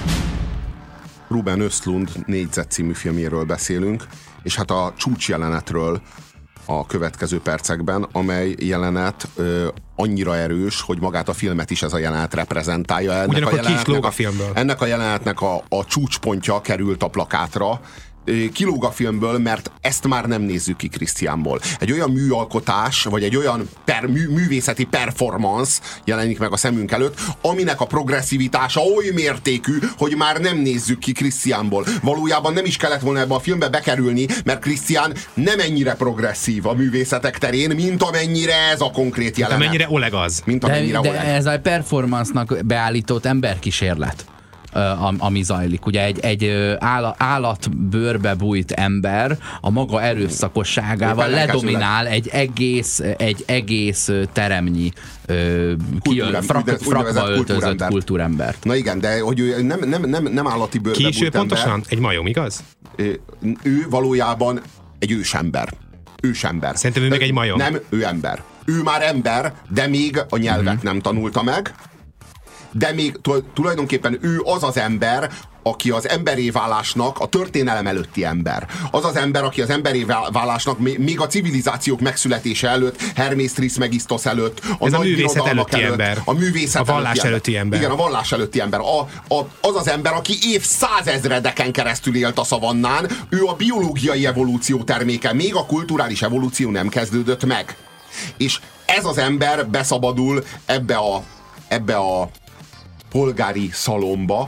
Ruben Östlund Négyzet című filmjéről beszélünk, és hát a csúcsjelenetről a következő percekben, amely jelenet ö, annyira erős, hogy magát a filmet is ez a jelenet reprezentálja. Ennek Ugyanakkor a ki is lóg a a, filmből. ennek a jelenetnek a, a csúcspontja került a plakátra, kilóg a filmből, mert ezt már nem nézzük ki Christianból. Egy olyan műalkotás, vagy egy olyan per, mű, művészeti performance jelenik meg a szemünk előtt, aminek a progresszivitása oly mértékű, hogy már nem nézzük ki Christianból. Valójában nem is kellett volna ebbe a filmbe bekerülni, mert Christian nem ennyire progresszív a művészetek terén, mint amennyire ez a konkrét jelenet. Mint amennyire Oleg az. Mint amennyire de, Oleg. de ez a performance-nak beállított emberkísérlet, ami zajlik. Ugye egy, egy állatbőrbe bújt ember a maga erőszakosságával ledominál egy egész, egy egész teremnyi kijön, frak, frakba öltözött kultúrembert. Na igen, de hogy ő nem, nem, nem, nem állati bőrbe Ki is ő bújt pontosan? ember. Egy majom, igaz? Ő, ő valójában egy ősember. Ősember. Szerintem ő még egy majom. Nem, ő ember. Ő már ember, de még a nyelvet uh-huh. nem tanulta meg. De még tulajdonképpen ő az az ember, aki az emberé válásnak, a történelem előtti ember. Az az ember, aki az emberé válásnak még a civilizációk megszületése előtt, Hermész Trismegisztosz előtt, a Ez nagy a művészet előtti előtt, ember. A művészet a vallás előtti, előtti ember. ember. Igen, a vallás előtti ember. A, a, az az ember, aki évszázezredeken keresztül élt a szavannán, ő a biológiai evolúció terméke, még a kulturális evolúció nem kezdődött meg. És ez az ember beszabadul ebbe a, ebbe a polgári szalomba,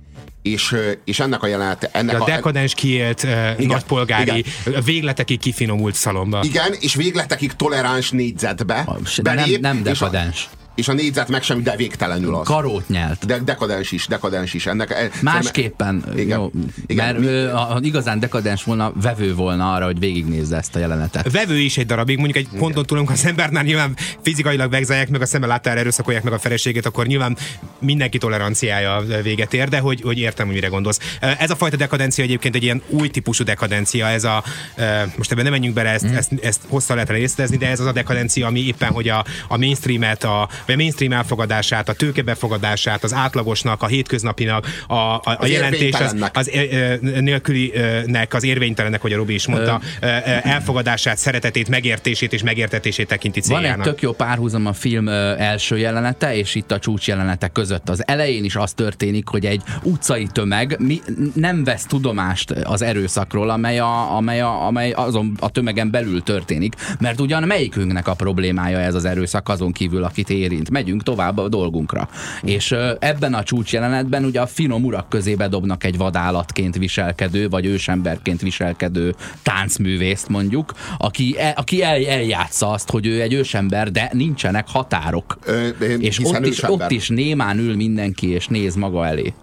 és, és ennek a jelenet... Ennek a dekadens kiélt uh, nagypolgári, végletekig kifinomult szalomba. Igen, és végletekig toleráns négyzetbe belép, nem, nem dekadens. És a négyzet meg sem, de végtelenül az. Karót nyelt. De dekadens is, dekadens is. Ennek, Másképpen, igen, jó, igen, mert ha igazán dekadens volna, vevő volna arra, hogy végignézze ezt a jelenetet. Vevő is egy darabig, mondjuk egy ponton túl, amikor az embernál nyilván fizikailag vegzálják, meg a szemmel láttára erőszakolják meg a feleségét, akkor nyilván mindenki toleranciája véget ér, de hogy, hogy értem, hogy mire gondolsz. Ez a fajta dekadencia egyébként egy ilyen új típusú dekadencia, ez a, most ebben nem menjünk bele, ezt, mm. ezt, ezt hosszan lehet részletezni, de ez az a dekadencia, ami éppen, hogy a, a mainstreamet, a vagy a mainstream elfogadását, a tőke befogadását, az átlagosnak, a hétköznapinak, a, a, a jelentés az, az e, nélkülinek, az érvénytelennek, hogy a Robi is mondta, Ö... elfogadását, szeretetét, megértését és megértetését tekinti céljának. Van egy tök jó párhuzam a film első jelenete és itt a csúcs jelenete között. Az elején is az történik, hogy egy utcai tömeg mi, nem vesz tudomást az erőszakról, amely, a, amely, a, amely azon a tömegen belül történik, mert ugyan melyikünknek a problémája ez az erőszak azon kívül, akit ér megyünk tovább a dolgunkra. És ö, ebben a csúcsjelenetben ugye a finom urak közébe dobnak egy vadállatként viselkedő, vagy ősemberként viselkedő táncművészt mondjuk, aki, el, aki el, eljátsza azt, hogy ő egy ősember, de nincsenek határok. Ö, és ott is, ott is némán ül mindenki, és néz maga elé.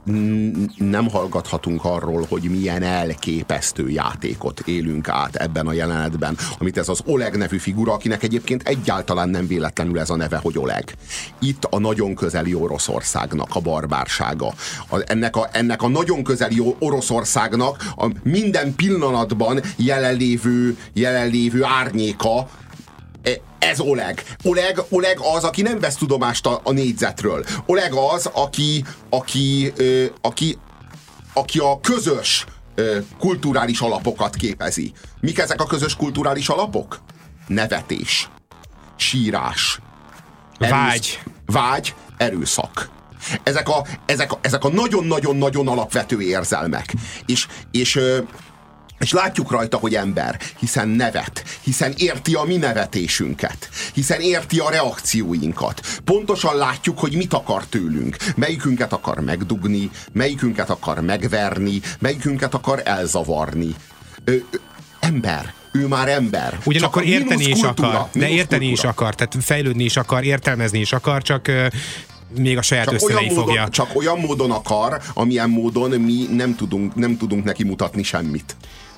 Nem hallgathatunk arról, hogy milyen elképesztő játékot élünk át ebben a jelenetben, amit ez az Oleg nevű figura, akinek egyébként egyáltalán nem véletlenül ez a neve, hogy Oleg. Itt a nagyon közeli Oroszországnak a barbársága. A, ennek, a, ennek a nagyon közeli Oroszországnak a minden pillanatban jelenlévő, jelenlévő árnyéka, ez Oleg. Oleg. Oleg az, aki nem vesz tudomást a, a négyzetről. Oleg az, aki, aki, ö, aki, aki a közös ö, kulturális alapokat képezi. Mik ezek a közös kulturális alapok? Nevetés, sírás, Erősz, vágy. Vágy, erőszak. Ezek a, ezek a, ezek a nagyon-nagyon-nagyon alapvető érzelmek. És, és, és látjuk rajta, hogy ember, hiszen nevet, hiszen érti a mi nevetésünket, hiszen érti a reakcióinkat. Pontosan látjuk, hogy mit akar tőlünk. Melyikünket akar megdugni, melyikünket akar megverni, melyikünket akar elzavarni. Ö, ö, ember. Ő már ember. Ugyanakkor érteni is akar, de érteni kultúra. is akar, tehát fejlődni is akar, értelmezni is akar, csak uh, még a saját összenei fogja. Csak olyan módon akar, amilyen módon mi nem tudunk, nem tudunk neki mutatni semmit.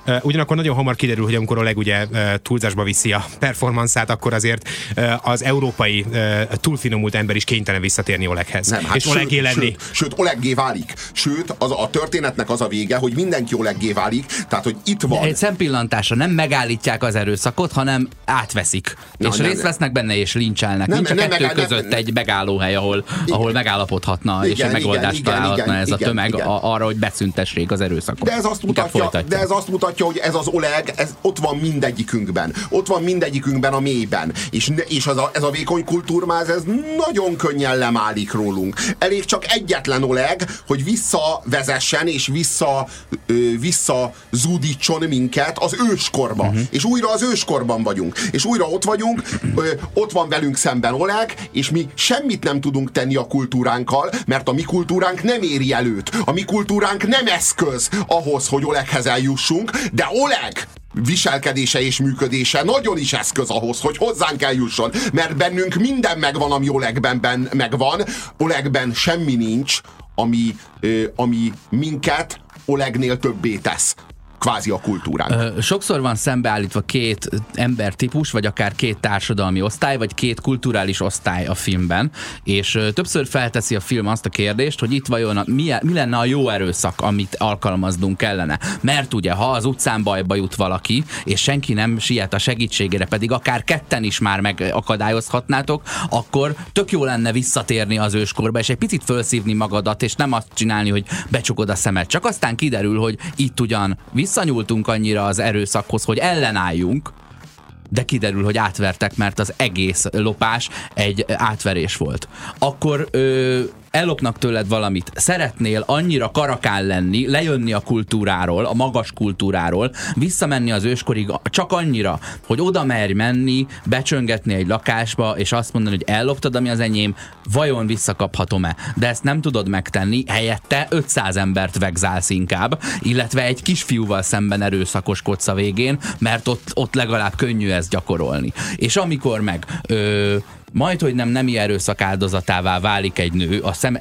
Ugyanakkor nagyon hamar kiderül, hogy amikor Oleg ugye túlzásba viszi a performanszát, akkor azért az európai túlfinomult ember is kénytelen visszatérni Oleghez. Nem, hát és sőt, Olegé lenni. Sőt, sőt, Oleggé válik. Sőt, az a történetnek az a vége, hogy mindenki Oleggé válik, tehát, hogy itt van. Egy szempillantásra nem megállítják az erőszakot, hanem átveszik. Na, és nem, részt vesznek benne, és lincselnek. Nem, Nincs a kettő nem, között nem, egy megállóhely, ahol, ahol megállapodhatna, igen, és egy megoldást igen, találhatna igen, ez igen, a tömeg igen. arra, hogy beszüntessék az erőszakot. De ez azt mutatja, de ez azt mutatja, hogy ez az Oleg, ez ott van mindegyikünkben. Ott van mindegyikünkben a mélyben. És, és az a, ez a vékony kultúrmáz, ez nagyon könnyen lemálik rólunk. Elég csak egyetlen Oleg, hogy visszavezessen és vissza, ö, vissza zúdítson minket az őskorba. Uh-huh. És újra az őskorban vagyunk. És újra ott vagyunk, ö, ott van velünk szemben Oleg, és mi semmit nem tudunk tenni a kultúránkkal, mert a mi kultúránk nem éri előtt. A mi kultúránk nem eszköz ahhoz, hogy Oleghez eljussunk, de Oleg viselkedése és működése nagyon is eszköz ahhoz, hogy hozzánk eljusson, mert bennünk minden megvan, ami Olegben ben, megvan, Olegben semmi nincs, ami, ö, ami minket Olegnél többé tesz. Kvázi a kultúránk. Sokszor van szembeállítva két embertípus, vagy akár két társadalmi osztály, vagy két kulturális osztály a filmben, és többször felteszi a film azt a kérdést, hogy itt vajon a, mi, mi lenne a jó erőszak, amit alkalmaznunk kellene. Mert ugye, ha az utcán bajba jut valaki, és senki nem siet a segítségére, pedig akár ketten is már megakadályozhatnátok, akkor tök jó lenne visszatérni az őskorba, és egy picit felszívni magadat, és nem azt csinálni, hogy becsukod a szemed. Csak aztán kiderül, hogy itt ugyan visszanyúltunk annyira az erőszakhoz, hogy ellenálljunk, de kiderül, hogy átvertek, mert az egész lopás egy átverés volt. Akkor ö, ellopnak tőled valamit, szeretnél annyira karakán lenni, lejönni a kultúráról, a magas kultúráról, visszamenni az őskorig csak annyira, hogy oda merj menni, becsöngetni egy lakásba, és azt mondani, hogy elloptad, ami az enyém, vajon visszakaphatom-e? De ezt nem tudod megtenni, helyette ötszáz embert vegzálsz inkább, illetve egy kisfiúval szemben erőszakoskodsz a végén, mert ott, ott legalább könnyű ezt gyakorolni. És amikor meg ö, majd, hogy nem nemi erőszak áldozatává válik egy nő a szem,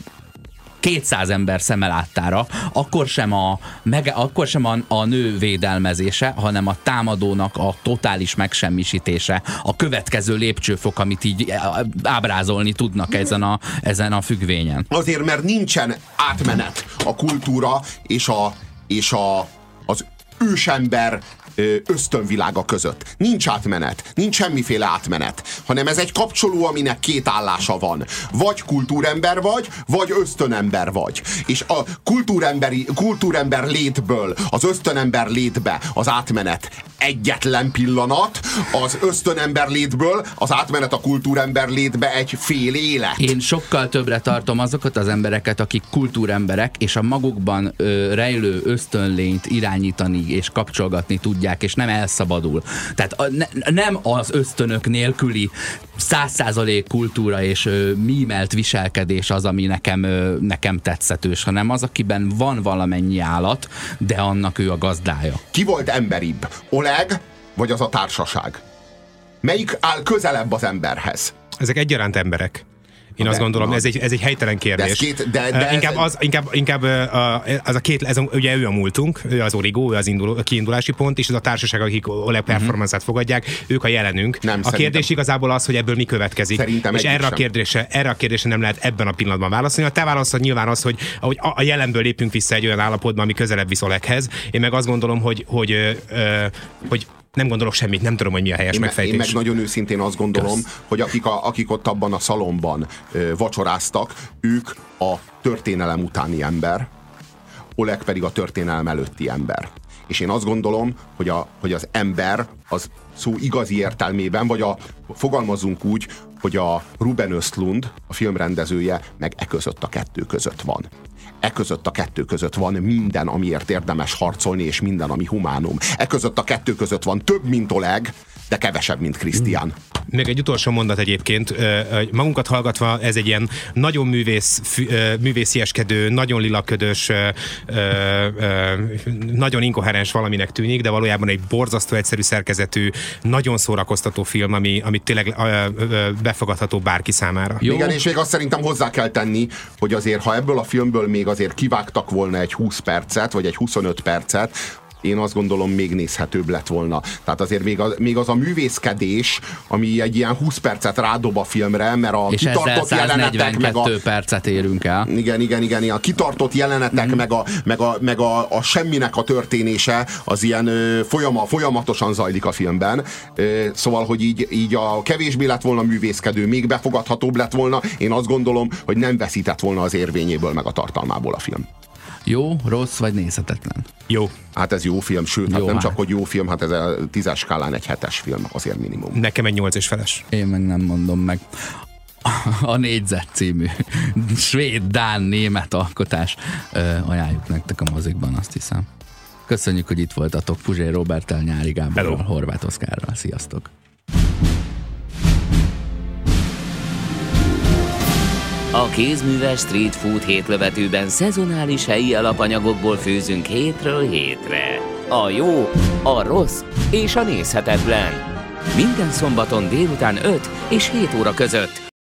kétszáz ember szeme láttára, akkor sem a, meg, akkor sem a, a nő védelmezése, hanem a támadónak a totális megsemmisítése, a következő lépcsőfok, amit így ábrázolni tudnak ezen a, ezen a függvényen. Azért, mert nincsen átmenet a kultúra és, a, és a, az ősember ösztönvilága között. Nincs átmenet, nincs semmiféle átmenet, hanem ez egy kapcsoló, aminek két állása van. Vagy kultúrember vagy, vagy ösztönember vagy. És a kultúremberi, kultúrember létből az ösztönember létbe az átmenet egyetlen pillanat, az ösztönember létből az átmenet a kultúrember létbe egy fél élet. Én sokkal többre tartom azokat az embereket, akik kultúremberek, és a magukban ö, rejlő ösztönlényt irányítani és kapcsolgatni tudják, és nem elszabadul. Tehát a, ne, nem az ösztönök nélküli száz százalék kultúra és ö, mímelt viselkedés az, ami nekem, ö, nekem tetszetős, hanem az, akiben van valamennyi állat, de annak ő a gazdája. Ki volt emberibb? Oleg, vagy az a társaság? Melyik áll közelebb az emberhez? Ezek egyaránt emberek. Én de, azt gondolom, ez egy, ez egy helytelen kérdés. De két, de, de inkább, az, inkább, inkább az a két, ez a, ugye ő a múltunk, ő az origó, ő az induló, a kiindulási pont, és az a társaság, akik Oleg performance-át fogadják, ők a jelenünk. Nem, a kérdés igazából az, hogy ebből mi következik. Szerintem és erre a, kérdésre, erre a kérdésre nem lehet ebben a pillanatban válaszolni. A te válaszod nyilván az, hogy ahogy a jelenből lépünk vissza egy olyan állapotban, ami közelebb visz Oleghez. Én meg azt gondolom, hogy, hogy, ö, hogy nem gondolok semmit, nem tudom, hogy mi a helyes én megfejtés. Én meg nagyon őszintén azt gondolom, Kösz. hogy akik, a, akik ott abban a szalomban ö, vacsoráztak, ők a történelem utáni ember, Oleg pedig a történelem előtti ember. És én azt gondolom, hogy, a, hogy az ember az szó igazi értelmében, vagy a, fogalmazzunk úgy, hogy a Ruben Östlund, a filmrendezője, meg e között a kettő között van. E között a kettő között van minden, amiért érdemes harcolni, és minden, ami humánum. E között a kettő között van több, mint Oleg, de kevesebb, mint Krisztián. Még egy utolsó mondat egyébként. Magunkat hallgatva ez egy ilyen nagyon művész, művészieskedő, nagyon lilaködös, nagyon inkoherens valaminek tűnik, de valójában egy borzasztó egyszerű szerkezetű, nagyon szórakoztató film, ami, ami tényleg befogadható bárki számára. Jó. Igen, és még azt szerintem hozzá kell tenni, hogy azért, ha ebből a filmből még azért kivágtak volna egy húsz percet, vagy egy huszonöt percet, én azt gondolom még nézhetőbb lett volna. Tehát azért még az, még az a művészkedés, ami egy ilyen húsz percet rádob a filmre, mert a és kitartott jelenetek, meg a... percet érünk el. Igen, igen, igen, a kitartott jelenetek, mm. meg, a, meg, a, meg a, a semminek a történése, az ilyen ö, folyama, folyamatosan zajlik a filmben. Ö, szóval, hogy így, így a kevésbé lett volna művészkedő, még befogadhatóbb lett volna, én azt gondolom, hogy nem veszített volna az érvényéből, meg a tartalmából a film. Jó, rossz vagy nézhetetlen? Jó. Hát ez jó film, sőt, jó, hát nem hát. csak, hogy jó film, hát ez a tízes skálán egy hetes film, azért minimum. Nekem egy nyolc és feles. Én meg nem mondom meg. A Négyzet című svéd, dán, német alkotás. Ö, ajánljuk nektek a mozikban, azt hiszem. Köszönjük, hogy itt voltatok Puzsér Roberttel, Nyári Gáborral, Horváth Oszkárral. Sziasztok! A kézműves street food hétlövetőben szezonális helyi alapanyagokból főzünk hétről hétre. A jó, a rossz és a nézhetetlen. Minden szombaton délután öt és hét óra között